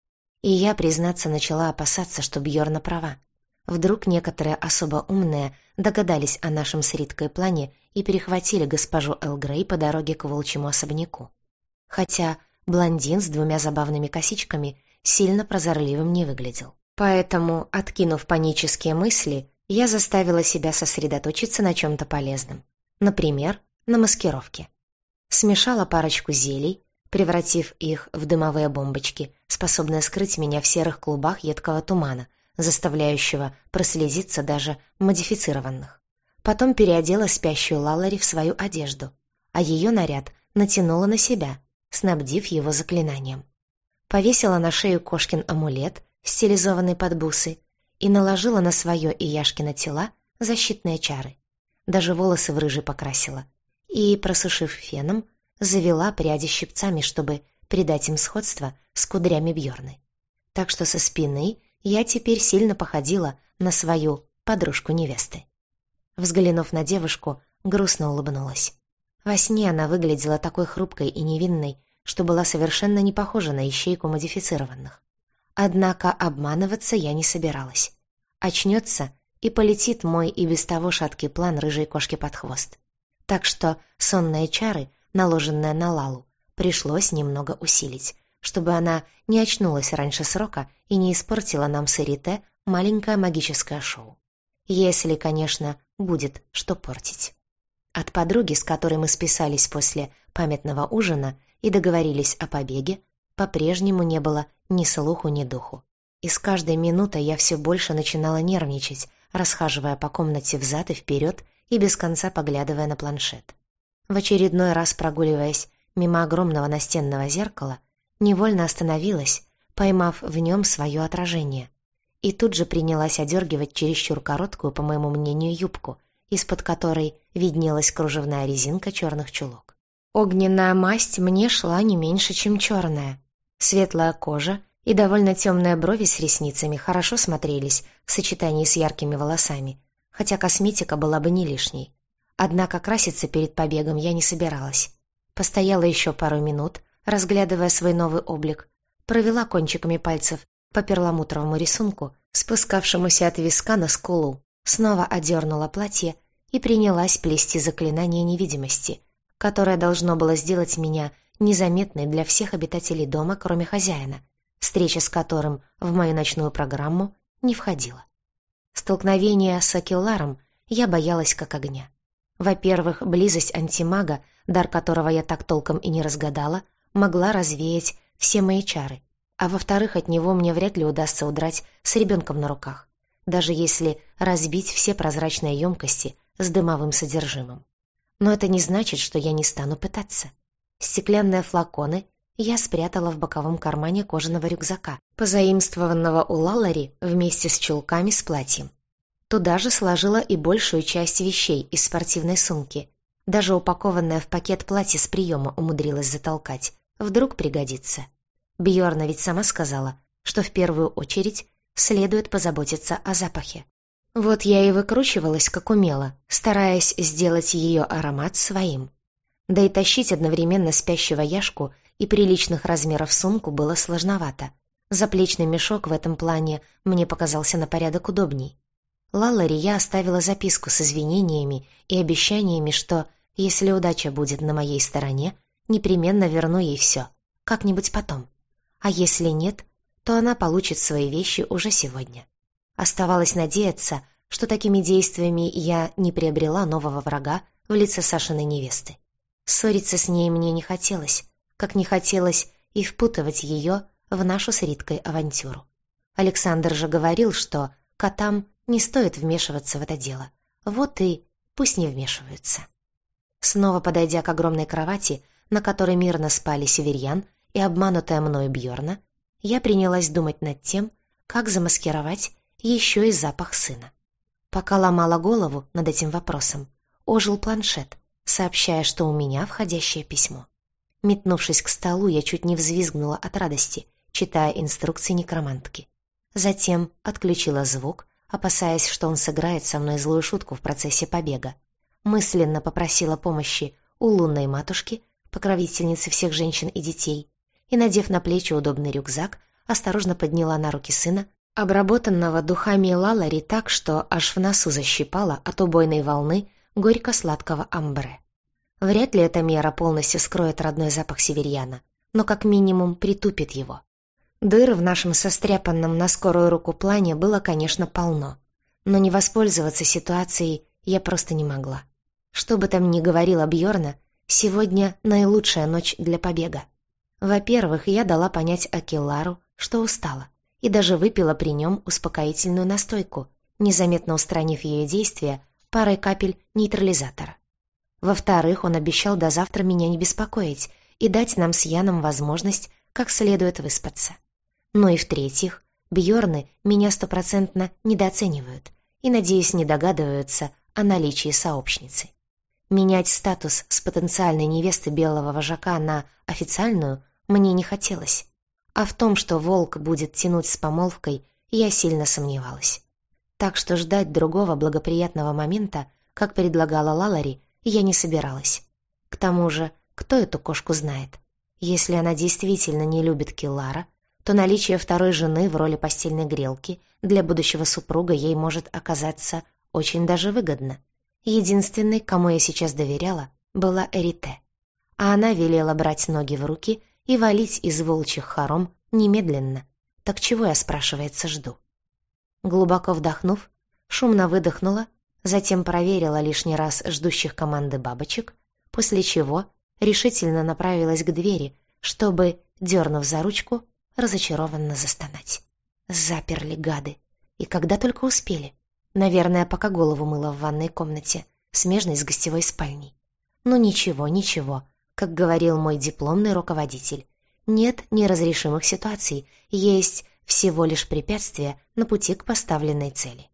И я, признаться, начала опасаться, что Бьорна права. Вдруг некоторые особо умные догадались о нашем с Риткой плане и перехватили госпожу Эл Грей по дороге к волчьему особняку. Хотя блондин с двумя забавными косичками сильно прозорливым не выглядел. Поэтому, откинув панические мысли, я заставила себя сосредоточиться на чем-то полезном. Например, на маскировке. Смешала парочку зелий, превратив их в дымовые бомбочки, способные скрыть меня в серых клубах едкого тумана, заставляющего прослезиться даже модифицированных. Потом переодела спящую Лалари в свою одежду, а ее наряд натянула на себя, снабдив его заклинанием. Повесила на шею кошкин амулет, стилизованный под бусы, и наложила на свое и Яшкино тела защитные чары. Даже волосы в рыжий покрасила. И, просушив феном, завела пряди щипцами, чтобы придать им сходство с кудрями Бьорны. Так что со спины я теперь сильно походила на свою подружку невесты. Взглянув на девушку, грустно улыбнулась. Во сне она выглядела такой хрупкой и невинной, что была совершенно не похожа на ищейку модифицированных. Однако обманываться я не собиралась. Очнется и полетит мой и без того шаткий план рыжей кошки под хвост. Так что сонные чары, наложенные на Лалу, пришлось немного усилить, чтобы она не очнулась раньше срока и не испортила нам с Эрите маленькое магическое шоу. Если, конечно, будет что портить. От подруги, с которой мы списались после памятного ужина и договорились о побеге, по-прежнему не было ни слуху, ни духу. И с каждой минутой я все больше начинала нервничать, расхаживая по комнате взад и вперед и без конца поглядывая на планшет. В очередной раз прогуливаясь мимо огромного настенного зеркала, невольно остановилась, поймав в нем свое отражение, и тут же принялась одергивать чересчур короткую, по моему мнению, юбку, из-под которой виднелась кружевная резинка черных чулок. Огненная масть мне шла не меньше, чем черная. Светлая кожа и довольно темные брови с ресницами хорошо смотрелись в сочетании с яркими волосами, хотя косметика была бы не лишней. Однако краситься перед побегом я не собиралась. Постояла еще пару минут, разглядывая свой новый облик, провела кончиками пальцев по перламутровому рисунку, спускавшемуся от виска на скулу, снова одернула платье и принялась плести заклинание невидимости, которое должно было сделать меня незаметной для всех обитателей дома, кроме хозяина, встреча с которым в мою ночную программу не входила. Столкновение с Акелларом я боялась как огня. Во-первых, близость антимага, дар которого я так толком и не разгадала, могла развеять все мои чары, а во-вторых, от него мне вряд ли удастся удрать с ребенком на руках, даже если разбить все прозрачные емкости с дымовым содержимым. Но это не значит, что я не стану пытаться. Стеклянные флаконы я спрятала в боковом кармане кожаного рюкзака, позаимствованного у Лалари вместе с чулками с платьем. Туда же сложила и большую часть вещей из спортивной сумки. Даже упакованное в пакет платье с приема умудрилась затолкать. Вдруг пригодится. Бьорна ведь сама сказала, что в первую очередь следует позаботиться о запахе. Вот я и выкручивалась, как умела, стараясь сделать ее аромат своим. Да и тащить одновременно спящего Яшку и приличных размеров сумку было сложновато. Заплечный мешок в этом плане мне показался на порядок удобней. Лалари я оставила записку с извинениями и обещаниями, что, если удача будет на моей стороне, непременно верну ей все, как-нибудь потом. А если нет, то она получит свои вещи уже сегодня. Оставалось надеяться, что такими действиями я не приобрела нового врага в лице Сашиной невесты. Ссориться с ней мне не хотелось, как не хотелось и впутывать ее в нашу с Риткой авантюру. Александр же говорил, что котам не стоит вмешиваться в это дело. Вот и пусть не вмешиваются. Снова подойдя к огромной кровати, на которой мирно спали Северьян и обманутая мною Бьорна, я принялась думать над тем, как замаскировать еще и запах сына. Пока ломала голову над этим вопросом, ожил планшет, сообщая, что у меня входящее письмо. Метнувшись к столу, я чуть не взвизгнула от радости, читая инструкции некромантки. Затем отключила звук, опасаясь, что он сыграет со мной злую шутку в процессе побега. Мысленно попросила помощи у лунной матушки, покровительницы всех женщин и детей, и, надев на плечи удобный рюкзак, осторожно подняла на руки сына, обработанного духами Лалари так, что аж в носу защипало от убойной волны горько-сладкого амбре. Вряд ли эта мера полностью скроет родной запах Северьяна, но как минимум притупит его. Дыр в нашем состряпанном на скорую руку плане было, конечно, полно, но не воспользоваться ситуацией я просто не могла. Что бы там ни говорила Бьорна, сегодня наилучшая ночь для побега. Во-первых, я дала понять Акеллару, что устала, и даже выпила при нем успокоительную настойку, незаметно устранив ее действие парой капель нейтрализатора. Во-вторых, он обещал до завтра меня не беспокоить и дать нам с Яном возможность как следует выспаться. Ну и в-третьих, Бьорны меня стопроцентно недооценивают и, надеюсь, не догадываются о наличии сообщницы. Менять статус с потенциальной невесты белого вожака на официальную мне не хотелось, а в том, что волк будет тянуть с помолвкой, я сильно сомневалась. Так что ждать другого благоприятного момента, как предлагала Лалари, я не собиралась. К тому же, кто эту кошку знает? Если она действительно не любит Келлара, то наличие второй жены в роли постельной грелки для будущего супруга ей может оказаться очень даже выгодно. Единственной, кому я сейчас доверяла, была Эрите, а она велела брать ноги в руки и валить из волчьих хором немедленно. Так чего я, спрашивается, жду? Глубоко вдохнув, шумно выдохнула, затем проверила лишний раз ждущих команды бабочек, после чего решительно направилась к двери, чтобы, дернув за ручку, разочарованно застонать. Заперли, гады. И когда только успели. Наверное, пока голову мыла в ванной комнате, смежной с гостевой спальней. Ну ничего, ничего, как говорил мой дипломный руководитель. Нет неразрешимых ситуаций, есть всего лишь препятствия на пути к поставленной цели.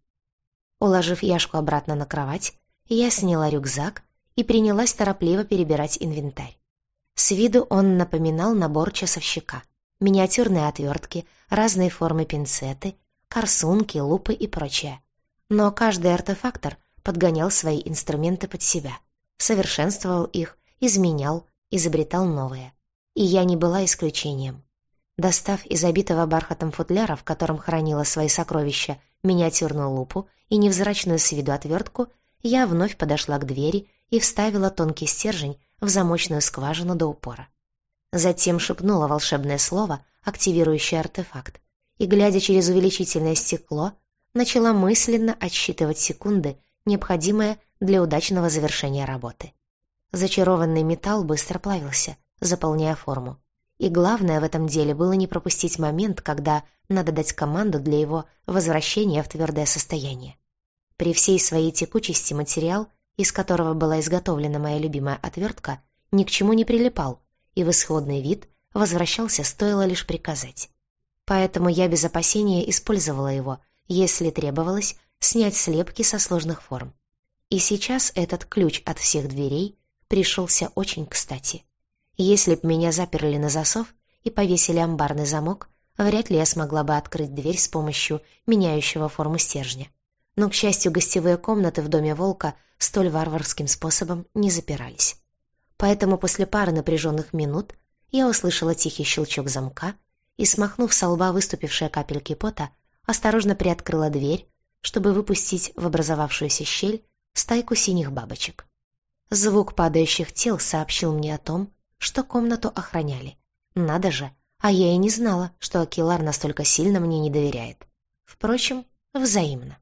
Уложив Яшку обратно на кровать, я сняла рюкзак и принялась торопливо перебирать инвентарь. С виду он напоминал набор часовщика. Миниатюрные отвертки, разные формы пинцеты, корсунки, лупы и прочее. Но каждый артефактор подгонял свои инструменты под себя, совершенствовал их, изменял, изобретал новые. И я не была исключением. Достав из обитого бархатом футляра, в котором хранила свои сокровища, миниатюрную лупу и невзрачную с виду отвертку, я вновь подошла к двери и вставила тонкий стержень в замочную скважину до упора. Затем шепнула волшебное слово, активирующее артефакт, и, глядя через увеличительное стекло, начала мысленно отсчитывать секунды, необходимые для удачного завершения работы. Зачарованный металл быстро плавился, заполняя форму. И главное в этом деле было не пропустить момент, когда надо дать команду для его возвращения в твердое состояние. При всей своей текучести материал, из которого была изготовлена моя любимая отвертка, ни к чему не прилипал, и в исходный вид возвращался, стоило лишь приказать. Поэтому я без опасения использовала его, если требовалось снять слепки со сложных форм. И сейчас этот ключ от всех дверей пришелся очень кстати. Если б меня заперли на засов и повесили амбарный замок, вряд ли я смогла бы открыть дверь с помощью меняющего форму стержня. Но, к счастью, гостевые комнаты в доме Волка столь варварским способом не запирались. Поэтому после пары напряженных минут я услышала тихий щелчок замка и, смахнув со лба выступившие капельки пота, осторожно приоткрыла дверь, чтобы выпустить в образовавшуюся щель стайку синих бабочек. Звук падающих тел сообщил мне о том, что комнату охраняли. Надо же, а я и не знала, что Акилар настолько сильно мне не доверяет. Впрочем, взаимно.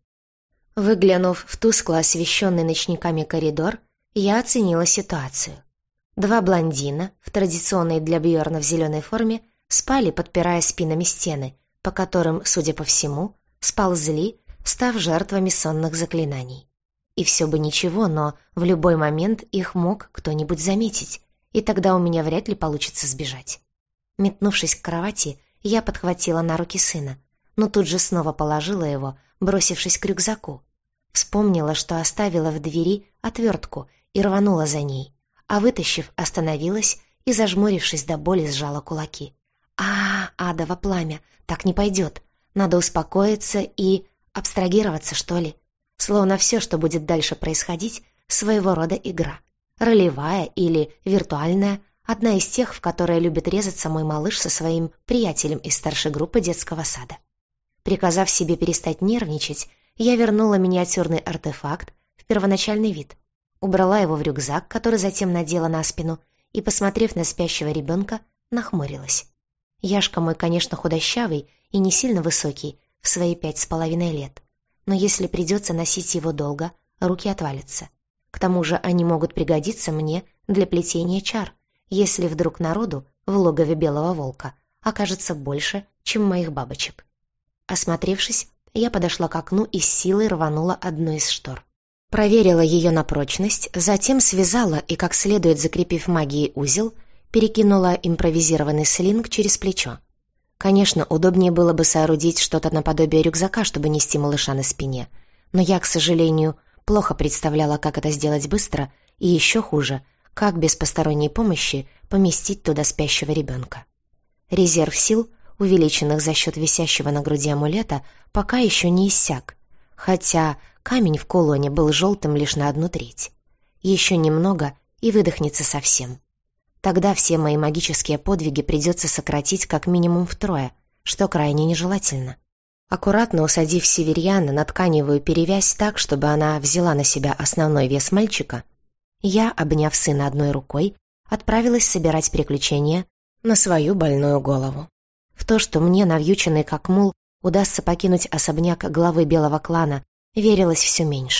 Выглянув в тускло освещенный ночниками коридор, я оценила ситуацию. Два блондина, в традиционной для Бьорна в зеленой форме, спали, подпирая спинами стены, по которым, судя по всему, сползли, став жертвами сонных заклинаний. И все бы ничего, но в любой момент их мог кто-нибудь заметить, и тогда у меня вряд ли получится сбежать. Метнувшись к кровати, я подхватила на руки сына, но тут же снова положила его, бросившись к рюкзаку. Вспомнила, что оставила в двери отвертку и рванула за ней, а вытащив, остановилась и, зажмурившись до боли, сжала кулаки. А, адово пламя, так не пойдет. Надо успокоиться и абстрагироваться, что ли. Словно все, что будет дальше происходить, своего рода игра. Ролевая или виртуальная, одна из тех, в которые любит резаться мой малыш со своим приятелем из старшей группы детского сада. Приказав себе перестать нервничать, я вернула миниатюрный артефакт в первоначальный вид, убрала его в рюкзак, который затем надела на спину, и, посмотрев на спящего ребенка, нахмурилась. Яшка мой, конечно, худощавый и не сильно высокий, в свои пять с половиной лет, но если придется носить его долго, руки отвалятся. К тому же они могут пригодиться мне для плетения чар, если вдруг народу в логове Белого Волка окажется больше, чем моих бабочек. Осмотревшись, я подошла к окну и с силой рванула одну из штор. Проверила ее на прочность, затем связала и, как следует закрепив магией узел, перекинула импровизированный слинг через плечо. Конечно, удобнее было бы соорудить что-то наподобие рюкзака, чтобы нести малыша на спине, но я, к сожалению, плохо представляла, как это сделать быстро, и еще хуже, как без посторонней помощи поместить туда спящего ребенка. Резерв сил, увеличенных за счет висящего на груди амулета, пока еще не иссяк, хотя камень в кулоне был желтым лишь на одну треть. Еще немного и выдохнется совсем. Тогда все мои магические подвиги придется сократить как минимум втрое, что крайне нежелательно. Аккуратно усадив северьяна на тканевую перевязь так, чтобы она взяла на себя основной вес мальчика, я, обняв сына одной рукой, отправилась собирать приключения на свою больную голову. В то, что мне, навьюченный как мул, удастся покинуть особняк главы белого клана, верилось все меньше.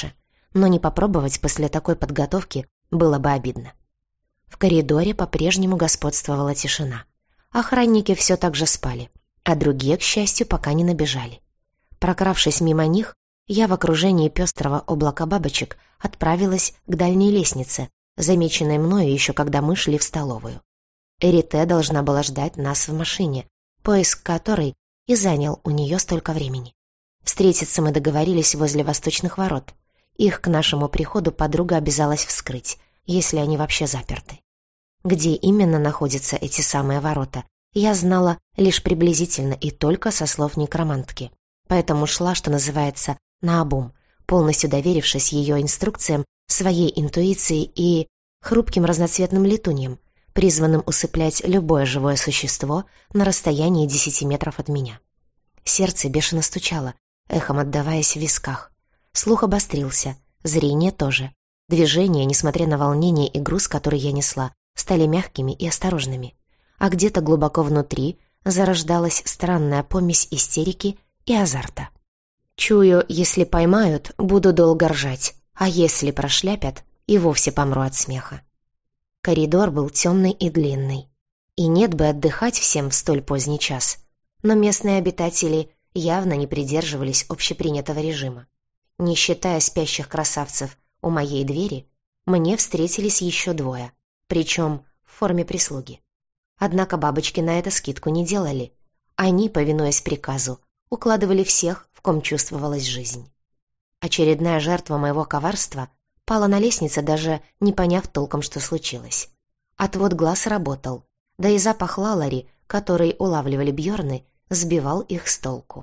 но не попробовать после такой подготовки было бы обидно. В коридоре по-прежнему господствовала тишина. Охранники все так же спали, а другие, к счастью, пока не набежали. Прокравшись мимо них, я в окружении пестрого облака бабочек отправилась к дальней лестнице, замеченной мною еще когда мы шли в столовую. Эрите должна была ждать нас в машине, поиск которой и занял у нее столько времени. Встретиться мы договорились возле восточных ворот. Их к нашему приходу подруга обязалась вскрыть, если они вообще заперты. Где именно находятся эти самые ворота, я знала лишь приблизительно и только со слов некромантки, поэтому шла, что называется, наобум, полностью доверившись ее инструкциям, своей интуиции и хрупким разноцветным летуньям, призванным усыплять любое живое существо на расстоянии десяти метров от меня. Сердце бешено стучало, эхом отдаваясь в висках. Слух обострился, зрение тоже. Движения, несмотря на волнение и груз, который я несла, стали мягкими и осторожными. А где-то глубоко внутри зарождалась странная помесь истерики и азарта. Чую, если поймают, буду долго ржать, а если прошляпят, и вовсе помру от смеха. Коридор был темный и длинный. И нет бы отдыхать всем в столь поздний час. Но местные обитатели явно не придерживались общепринятого режима. Не считая спящих красавцев у моей двери, мне встретились еще двое, причем в форме прислуги. Однако бабочки на это скидку не делали. Они, повинуясь приказу, укладывали всех, в ком чувствовалась жизнь. Очередная жертва моего коварства пала на лестнице, даже не поняв толком, что случилось. Отвод глаз работал, да и запах лалари, который улавливали бьорны, сбивал их с толку.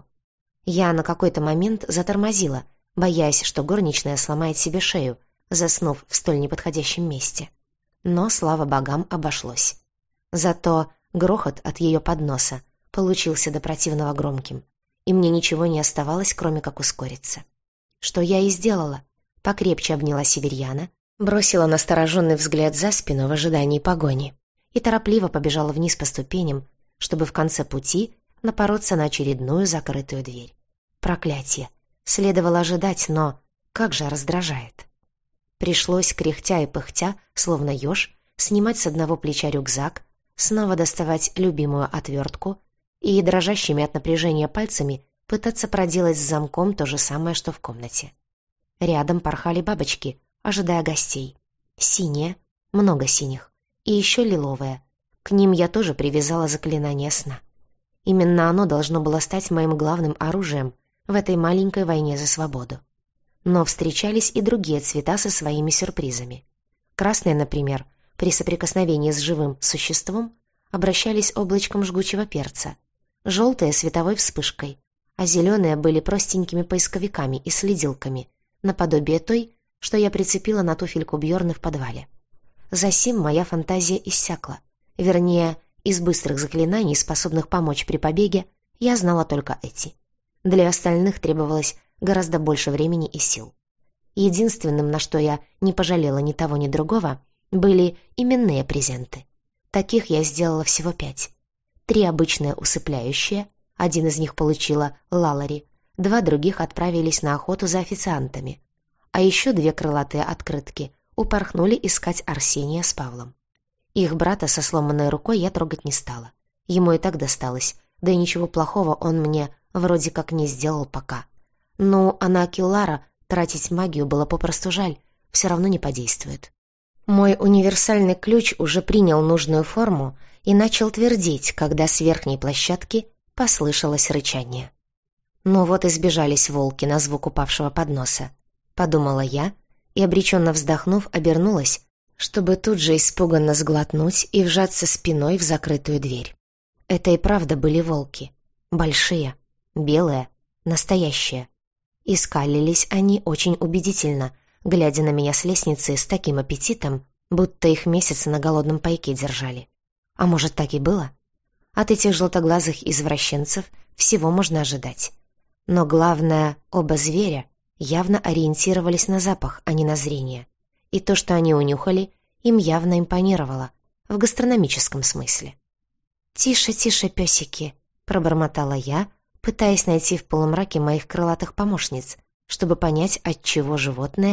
Я на какой-то момент затормозила, боясь, что горничная сломает себе шею, заснув в столь неподходящем месте. Но, слава богам, обошлось. Зато грохот от ее подноса получился до противного громким, и мне ничего не оставалось, кроме как ускориться. Что я и сделала. Покрепче обняла северьяна, бросила настороженный взгляд за спину в ожидании погони и торопливо побежала вниз по ступеням, чтобы в конце пути напороться на очередную закрытую дверь. Проклятие! Следовало ожидать, но как же раздражает. Пришлось, кряхтя и пыхтя, словно еж, снимать с одного плеча рюкзак, снова доставать любимую отвертку и дрожащими от напряжения пальцами пытаться проделать с замком то же самое, что в комнате. Рядом порхали бабочки, ожидая гостей. Синие, много синих, и еще лиловые. К ним я тоже привязала заклинание сна. Именно оно должно было стать моим главным оружием в этой маленькой войне за свободу. Но встречались и другие цвета со своими сюрпризами. Красные, например, при соприкосновении с живым существом обращались облачком жгучего перца, желтые — световой вспышкой, а зеленые были простенькими поисковиками и следилками, наподобие той, что я прицепила на туфельку Бьорны в подвале. Засим моя фантазия иссякла. Вернее, из быстрых заклинаний, способных помочь при побеге, я знала только эти. Для остальных требовалось гораздо больше времени и сил. Единственным, на что я не пожалела ни того, ни другого, были именные презенты. Таких я сделала всего пять. Три обычные усыпляющие, один из них получила Лалари, два других отправились на охоту за официантами, а еще две крылатые открытки упорхнули искать Арсения с Павлом. Их брата со сломанной рукой я трогать не стала. Ему и так досталось, да и ничего плохого он мне вроде как не сделал пока. Ну, а на Акиллара тратить магию было попросту жаль, все равно не подействует. Мой универсальный ключ уже принял нужную форму и начал твердить, когда с верхней площадки послышалось рычание. Ну вот и сбежались волки на звук упавшего подноса, подумала я и, обреченно вздохнув, обернулась, чтобы тут же испуганно сглотнуть и вжаться спиной в закрытую дверь. Это и правда были волки. Большие, белые, настоящие. И скалились они очень убедительно, глядя на меня с лестницы с таким аппетитом, будто их месяц на голодном пайке держали. А может, так и было? От этих желтоглазых извращенцев всего можно ожидать. Но главное, оба зверя явно ориентировались на запах, а не на зрение. И то, что они унюхали, им явно импонировало, в гастрономическом смысле. «Тише, тише, песики», — пробормотала я, пытаясь найти в полумраке моих крылатых помощниц, чтобы понять, отчего животные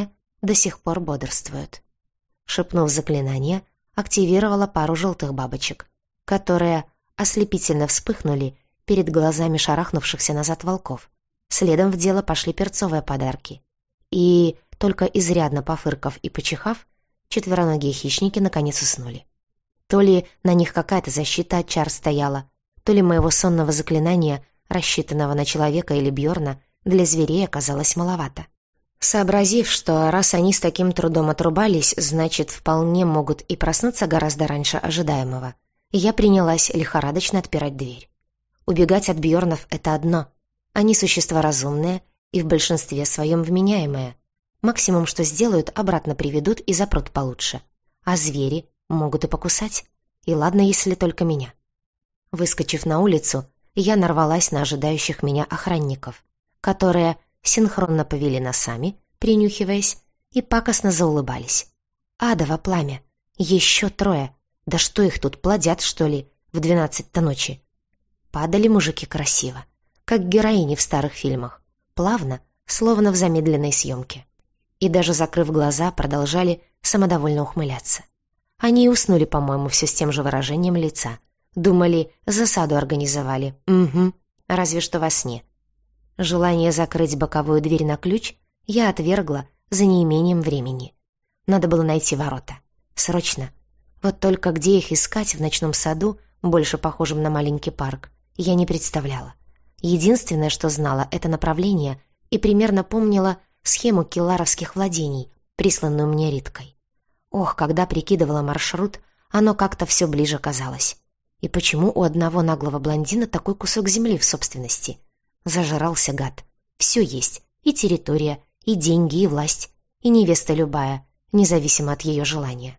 до сих пор бодрствуют. Шепнув заклинание, активировала пару желтых бабочек, которые ослепительно вспыхнули перед глазами шарахнувшихся назад волков. Следом в дело пошли перцовые подарки. И, только изрядно пофыркав и почихав, четвероногие хищники наконец уснули. То ли на них какая-то защита от чар стояла, то ли моего сонного заклинания, рассчитанного на человека или Бьорна, для зверей оказалось маловато. Сообразив, что раз они с таким трудом отрубались, значит, вполне могут и проснуться гораздо раньше ожидаемого, я принялась лихорадочно отпирать дверь. Убегать от Бьорнов — это одно. Они существа разумные и в большинстве своем вменяемые. Максимум, что сделают, обратно приведут и запрут получше. А звери могут и покусать. И ладно, если только меня. Выскочив на улицу, я нарвалась на ожидающих меня охранников, которые синхронно повели носами, принюхиваясь, и пакостно заулыбались. Адово пламя! Еще трое! Да что их тут, плодят, что ли, в двенадцать-то ночи? Падали мужики красиво, как героини в старых фильмах, плавно, словно в замедленной съемке. И даже закрыв глаза, продолжали самодовольно ухмыляться. Они и уснули, по-моему, все с тем же выражением лица. Думали, засаду организовали. Угу, разве что во сне. Желание закрыть боковую дверь на ключ я отвергла за неимением времени. Надо было найти ворота. Срочно. Вот только где их искать в ночном саду, больше похожем на маленький парк, я не представляла. Единственное, что знала, это направление и примерно помнила схему килларовских владений, присланную мне Риткой. Ох, когда прикидывала маршрут, оно как-то все ближе казалось. И почему у одного наглого блондина такой кусок земли в собственности? Зажрался гад. Все есть. И территория, и деньги, и власть, и невеста любая, независимо от ее желания.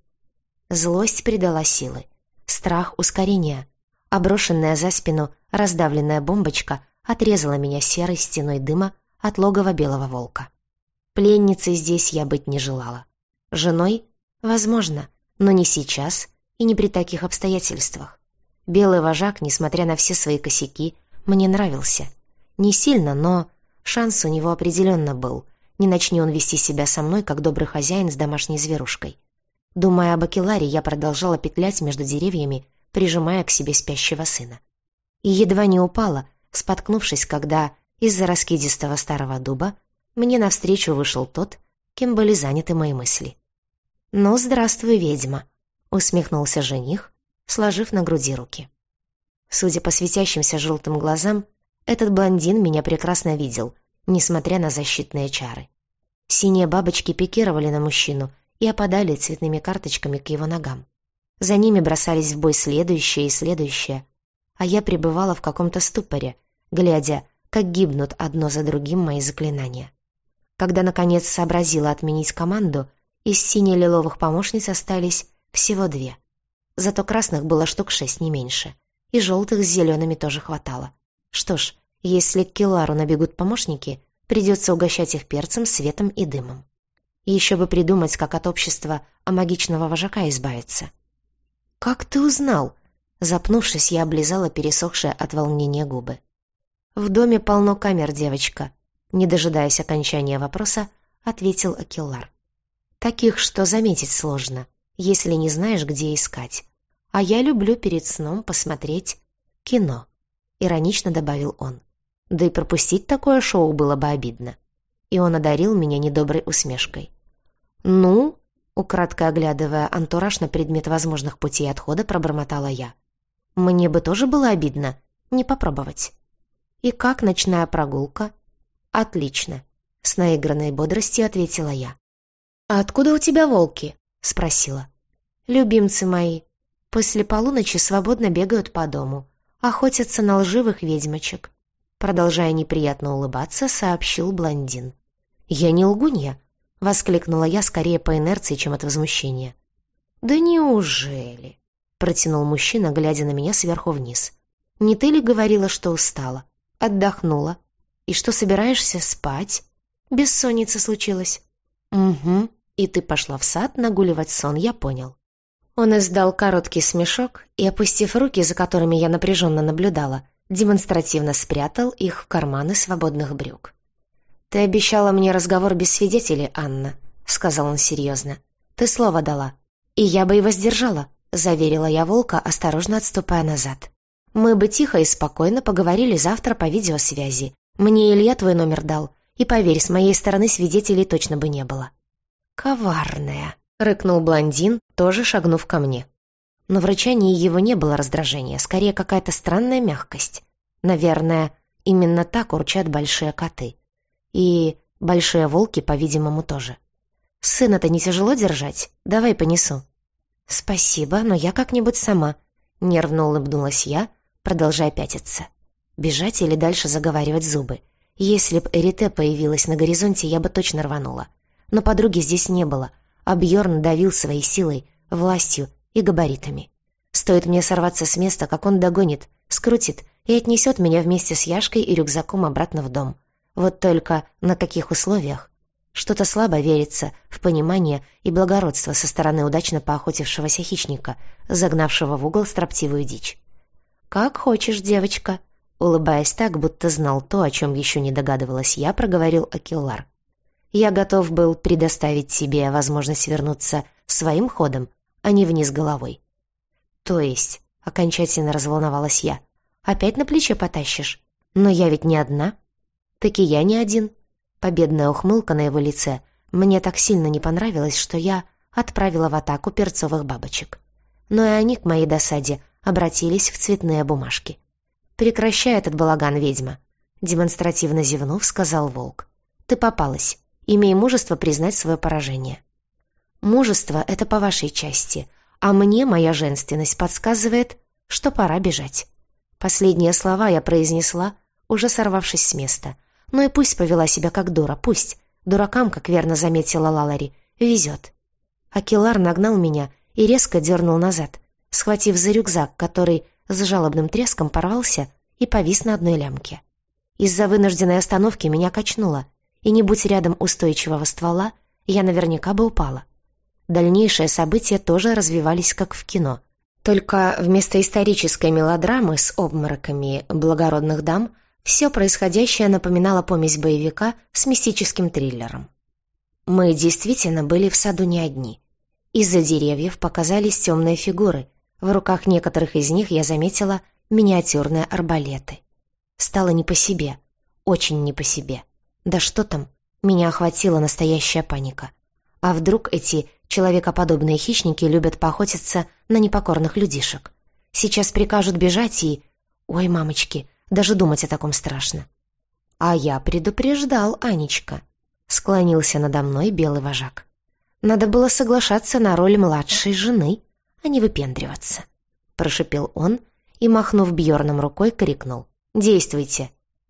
Злость придала силы. Страх — ускорения. А брошенная за спину раздавленная бомбочка отрезала меня серой стеной дыма от логова белого волка. Пленницей здесь я быть не желала. Женой? Возможно, но не сейчас и не при таких обстоятельствах. Белый вожак, несмотря на все свои косяки, мне нравился. Не сильно, но шанс у него определенно был. Не начни он вести себя со мной, как добрый хозяин с домашней зверушкой. Думая об Акеларе, я продолжала петлять между деревьями, прижимая к себе спящего сына. И едва не упала, споткнувшись, когда из-за раскидистого старого дуба мне навстречу вышел тот, кем были заняты мои мысли. «Ну, здравствуй, ведьма», — усмехнулся жених, сложив на груди руки. Судя по светящимся желтым глазам, этот блондин меня прекрасно видел, несмотря на защитные чары. Синие бабочки пикировали на мужчину и опадали цветными карточками к его ногам. За ними бросались в бой следующие и следующие, а я пребывала в каком-то ступоре, глядя, как гибнут одно за другим мои заклинания. Когда, наконец, сообразила отменить команду, из сине-лиловых помощниц остались всего две. Зато красных было штук шесть, не меньше, и желтых с зелеными тоже хватало. Что ж, если к Келлару набегут помощники, придется угощать их перцем, светом и дымом. И еще бы придумать, как от общества амагичного вожака избавиться. «Как ты узнал?» Запнувшись, я облизала пересохшие от волнения губы. «В доме полно камер, девочка», — не дожидаясь окончания вопроса, ответил Акеллар. «Таких, что заметить сложно, если не знаешь, где искать. А я люблю перед сном посмотреть кино», — иронично добавил он. «Да и пропустить такое шоу было бы обидно». И он одарил меня недоброй усмешкой. «Ну?» — украдкой оглядывая антураж на предмет возможных путей отхода, пробормотала я. «Мне бы тоже было обидно не попробовать». «И как ночная прогулка?» «Отлично», — с наигранной бодростью ответила я. «А откуда у тебя волки?» — спросила. «Любимцы мои. После полуночи свободно бегают по дому, охотятся на лживых ведьмочек», — продолжая неприятно улыбаться, сообщил блондин. «Я не лгунья», — воскликнула я скорее по инерции, чем от возмущения. «Да неужели?» — протянул мужчина, глядя на меня сверху вниз. «Не ты ли говорила, что устала? Отдохнула? И что собираешься спать? Бессонница случилась?» «Угу, и ты пошла в сад нагуливать сон, я понял». Он издал короткий смешок и, опустив руки, за которыми я напряженно наблюдала, демонстративно спрятал их в карманы свободных брюк. «Ты обещала мне разговор без свидетелей, Анна», — сказал он серьезно. «Ты слово дала. И я бы его сдержала», — заверила я волка, осторожно отступая назад. «Мы бы тихо и спокойно поговорили завтра по видеосвязи. Мне Илья твой номер дал, и, поверь, с моей стороны свидетелей точно бы не было». «Коварная», — рыкнул блондин, тоже шагнув ко мне. Но в рычании его не было раздражения, скорее какая-то странная мягкость. Наверное, именно так урчат большие коты. И большие волки, по-видимому, тоже. «Сына-то не тяжело держать? Давай понесу». «Спасибо, но я как-нибудь сама», — нервно улыбнулась я, продолжая пятиться. Бежать или дальше заговаривать зубы. Если б Эрите появилась на горизонте, я бы точно рванула. Но подруги здесь не было, а Бьорн давил своей силой, властью и габаритами. Стоит мне сорваться с места, как он догонит, скрутит и отнесет меня вместе с Яшкой и рюкзаком обратно в дом. Вот только на каких условиях? Что-то слабо верится в понимание и благородство со стороны удачно поохотившегося хищника, загнавшего в угол строптивую дичь. «Как хочешь, девочка», — улыбаясь так, будто знал то, о чем еще не догадывалась я, проговорил Акиллар. «Я готов был предоставить тебе возможность вернуться своим ходом, а не вниз головой». «То есть», — окончательно разволновалась я, — «опять на плече потащишь? Но я ведь не одна». «Так и я не один». Победная ухмылка на его лице мне так сильно не понравилась, что я отправила в атаку перцовых бабочек. Но и они, к моей досаде, обратились в цветные бумажки. «Прекращай этот балаган, ведьма», — демонстративно зевнув, сказал волк. «Ты попалась. Имей мужество признать свое поражение». «Мужество — это по вашей части, а мне моя женственность подсказывает, что пора бежать». Последние слова я произнесла, уже сорвавшись с места. Ну и пусть повела себя как дура, пусть. Дуракам, как верно заметила Лалари, везет. Акиллар нагнал меня и резко дернул назад, схватив за рюкзак, который с жалобным треском порвался и повис на одной лямке. Из-за вынужденной остановки меня качнуло, и не будь рядом устойчивого ствола, я наверняка бы упала. Дальнейшие события тоже развивались как в кино. Только вместо исторической мелодрамы с обмороками благородных дам все происходящее напоминало помесь боевика с мистическим триллером. Мы действительно были в саду не одни. Из-за деревьев показались темные фигуры. В руках некоторых из них я заметила миниатюрные арбалеты. Стало не по себе, очень не по себе. Да что там, меня охватила настоящая паника. А вдруг эти человекоподобные хищники любят поохотиться на непокорных людишек? Сейчас прикажут бежать и... Ой, мамочки, даже думать о таком страшно. «А я предупреждал, Анечка», — склонился надо мной белый вожак. «Надо было соглашаться на роль младшей жены, а не выпендриваться», — прошипел он и, махнув Бьорном рукой, крикнул. «Действуйте».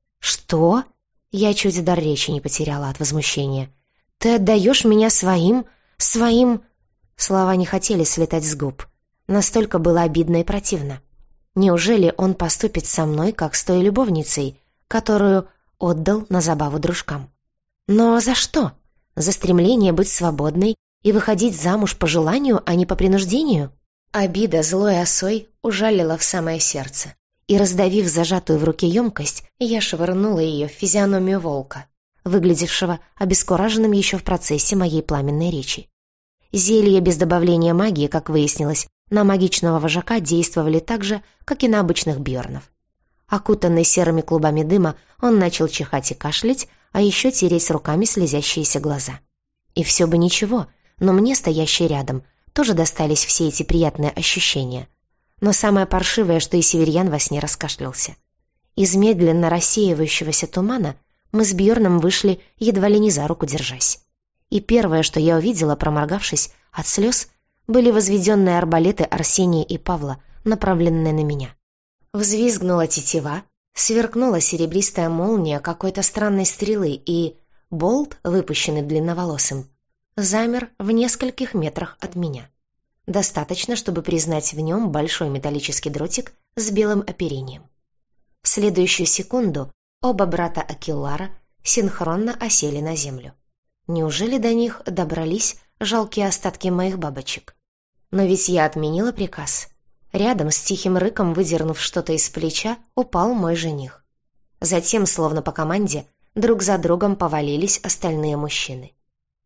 «Что?» Я чуть дар речи не потеряла от возмущения. «Ты отдаешь меня своим... своим...» Слова не хотели слетать с губ. Настолько было обидно и противно. Неужели он поступит со мной, как с той любовницей, которую отдал на забаву дружкам? Но за что? За стремление быть свободной и выходить замуж по желанию, а не по принуждению? Обида злой осой ужалила в самое сердце. И, раздавив зажатую в руке емкость, я швырнула ее в физиономию волка, выглядевшего обескураженным еще в процессе моей пламенной речи. Зелья без добавления магии, как выяснилось, на магичного вожака действовали так же, как и на обычных бьорнов. Окутанный серыми клубами дыма, он начал чихать и кашлять, а еще тереть руками слезящиеся глаза. И все бы ничего, но мне, стоящей рядом, тоже достались все эти приятные ощущения. Но самое паршивое, что и северьян во сне раскашлялся. Из медленно рассеивающегося тумана мы с Бьорном вышли, едва ли не за руку держась. И первое, что я увидела, проморгавшись от слез, были возведенные арбалеты Арсения и Павла, направленные на меня. Взвизгнула тетива, сверкнула серебристая молния какой-то странной стрелы, и болт, выпущенный длинноволосым, замер в нескольких метрах от меня. Достаточно, чтобы признать в нем большой металлический дротик с белым оперением. В следующую секунду оба брата Акиллара синхронно осели на землю. Неужели до них добрались жалкие остатки моих бабочек? Но ведь я отменила приказ. Рядом, с тихим рыком выдернув что-то из плеча, упал мой жених. Затем, словно по команде, друг за другом повалились остальные мужчины.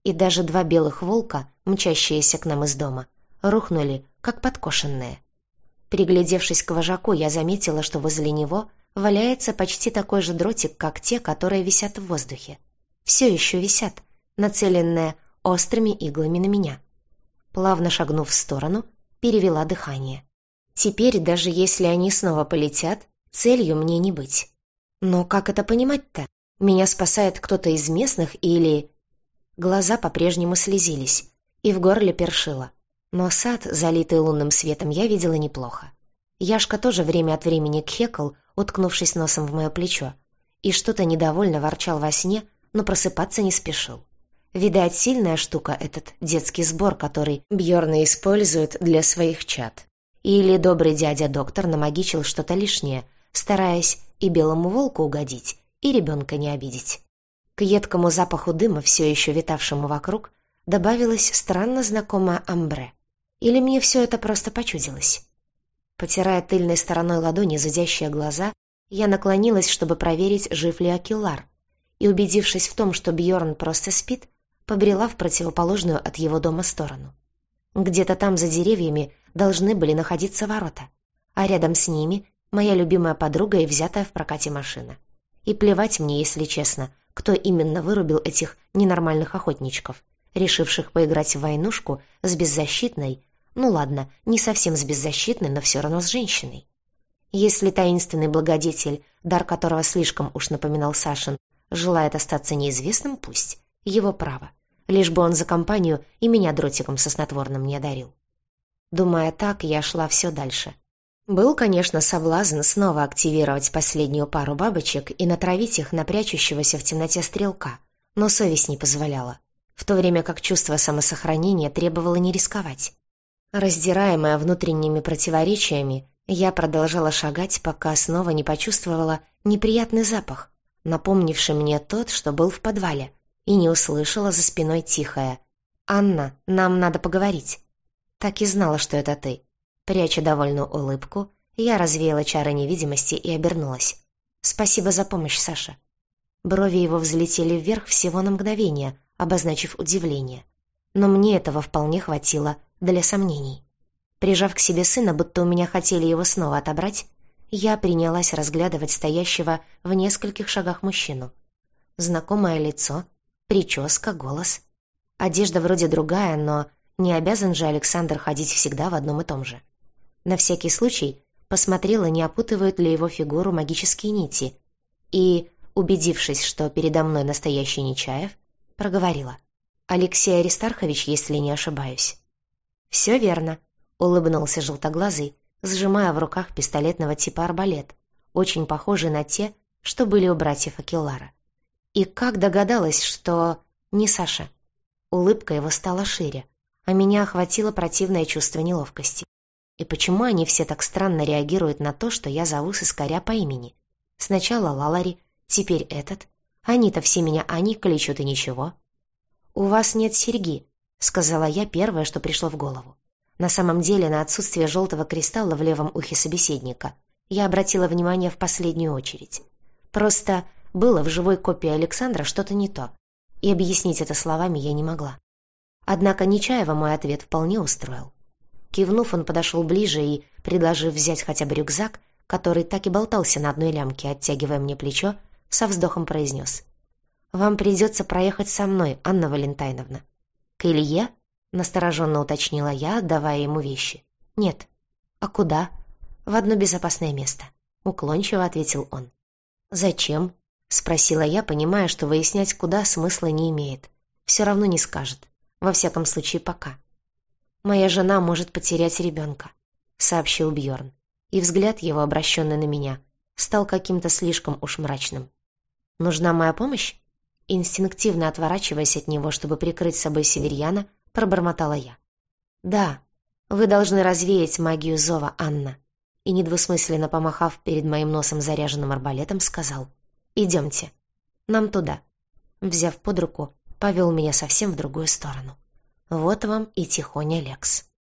и даже два белых волка, мчащиеся к нам из дома, рухнули, как подкошенные. Приглядевшись к вожаку, я заметила, что возле него валяется почти такой же дротик, как те, которые висят в воздухе. Все еще висят, нацеленные острыми иглами на меня. Плавно шагнув в сторону, перевела дыхание. Теперь, даже если они снова полетят, целью мне не быть. Но как это понимать-то? Меня спасает кто-то из местных или... Глаза по-прежнему слезились, и в горле першило. Но сад, залитый лунным светом, я видела неплохо. Яшка тоже время от времени кхекал, уткнувшись носом в мое плечо, и что-то недовольно ворчал во сне, но просыпаться не спешил. Видать, сильная штука этот детский сбор, который Бьорны использует для своих чад. Или добрый дядя-доктор намагичил что-то лишнее, стараясь и белому волку угодить, и ребенка не обидеть. К едкому запаху дыма, все еще витавшему вокруг, добавилось странно знакомое амбре. Или мне все это просто почудилось? Потирая тыльной стороной ладони зудящие глаза, я наклонилась, чтобы проверить, жив ли Акиллар, и, убедившись в том, что Бьорн просто спит, побрела в противоположную от его дома сторону. Где-то там за деревьями должны были находиться ворота, а рядом с ними моя любимая подруга и взятая в прокате машина. И плевать мне, если честно, кто именно вырубил этих ненормальных охотничков, решивших поиграть в войнушку с беззащитной, ну ладно, не совсем с беззащитной, но все равно с женщиной. Если таинственный благодетель, дар которого слишком уж напоминал Сашин, желает остаться неизвестным, пусть, его право, лишь бы он за компанию и меня дротиком со снотворным не одарил. Думая так, я шла все дальше. Был, конечно, соблазн снова активировать последнюю пару бабочек и натравить их на прячущегося в темноте стрелка, но совесть не позволяла, в то время как чувство самосохранения требовало не рисковать. Раздираемая внутренними противоречиями, я продолжала шагать, пока снова не почувствовала неприятный запах, напомнивший мне тот, что был в подвале, и не услышала за спиной тихое: «Анна, нам надо поговорить». Так и знала, что это ты. Пряча довольную улыбку, я развеяла чары невидимости и обернулась. «Спасибо за помощь, Саша». Брови его взлетели вверх всего на мгновение, обозначив удивление. Но мне этого вполне хватило для сомнений. Прижав к себе сына, будто у меня хотели его снова отобрать, я принялась разглядывать стоящего в нескольких шагах мужчину. Знакомое лицо, прическа, голос. Одежда вроде другая, но не обязан же Александр ходить всегда в одном и том же. На всякий случай посмотрела, не опутывают ли его фигуру магические нити, и, убедившись, что передо мной настоящий Нечаев, проговорила: «Алексей Аристархович, если не ошибаюсь». «Все верно», — улыбнулся желтоглазый, сжимая в руках пистолетного типа арбалет, очень похожий на те, что были у братьев Акиллара. И как догадалась, что не Саша. Улыбка его стала шире, а меня охватило противное чувство неловкости. И почему они все так странно реагируют на то, что я зову сыскаря по имени? Сначала Лалари, теперь этот. Они-то все меня Ани кличут и ничего. «У вас нет серьги», — сказала я первое, что пришло в голову. На самом деле на отсутствие желтого кристалла в левом ухе собеседника я обратила внимание в последнюю очередь. Просто было в живой копии Александра что-то не то, и объяснить это словами я не могла. Однако Нечаева мой ответ вполне устроил. Кивнув, он подошел ближе и, предложив взять хотя бы рюкзак, который так и болтался на одной лямке, оттягивая мне плечо, со вздохом произнес: «Вам придется проехать со мной, Анна Валентайновна». «К Илье?» — настороженно уточнила я, отдавая ему вещи. «Нет». «А куда?» «В одно безопасное место», — уклончиво ответил он. «Зачем?» — спросила я, понимая, что выяснять куда смысла не имеет. Все равно не скажет. Во всяком случае, пока. «Моя жена может потерять ребенка», — сообщил Бьорн, и взгляд его, обращенный на меня, стал каким-то слишком уж мрачным. «Нужна моя помощь?» Инстинктивно отворачиваясь от него, чтобы прикрыть собой северьяна, пробормотала я. «Да, вы должны развеять магию зова, Анна», и, недвусмысленно помахав перед моим носом заряженным арбалетом, сказал: «Идемте. Нам туда». Взяв под руку, повел меня совсем в другую сторону. Вот вам и Тихоня Лекс.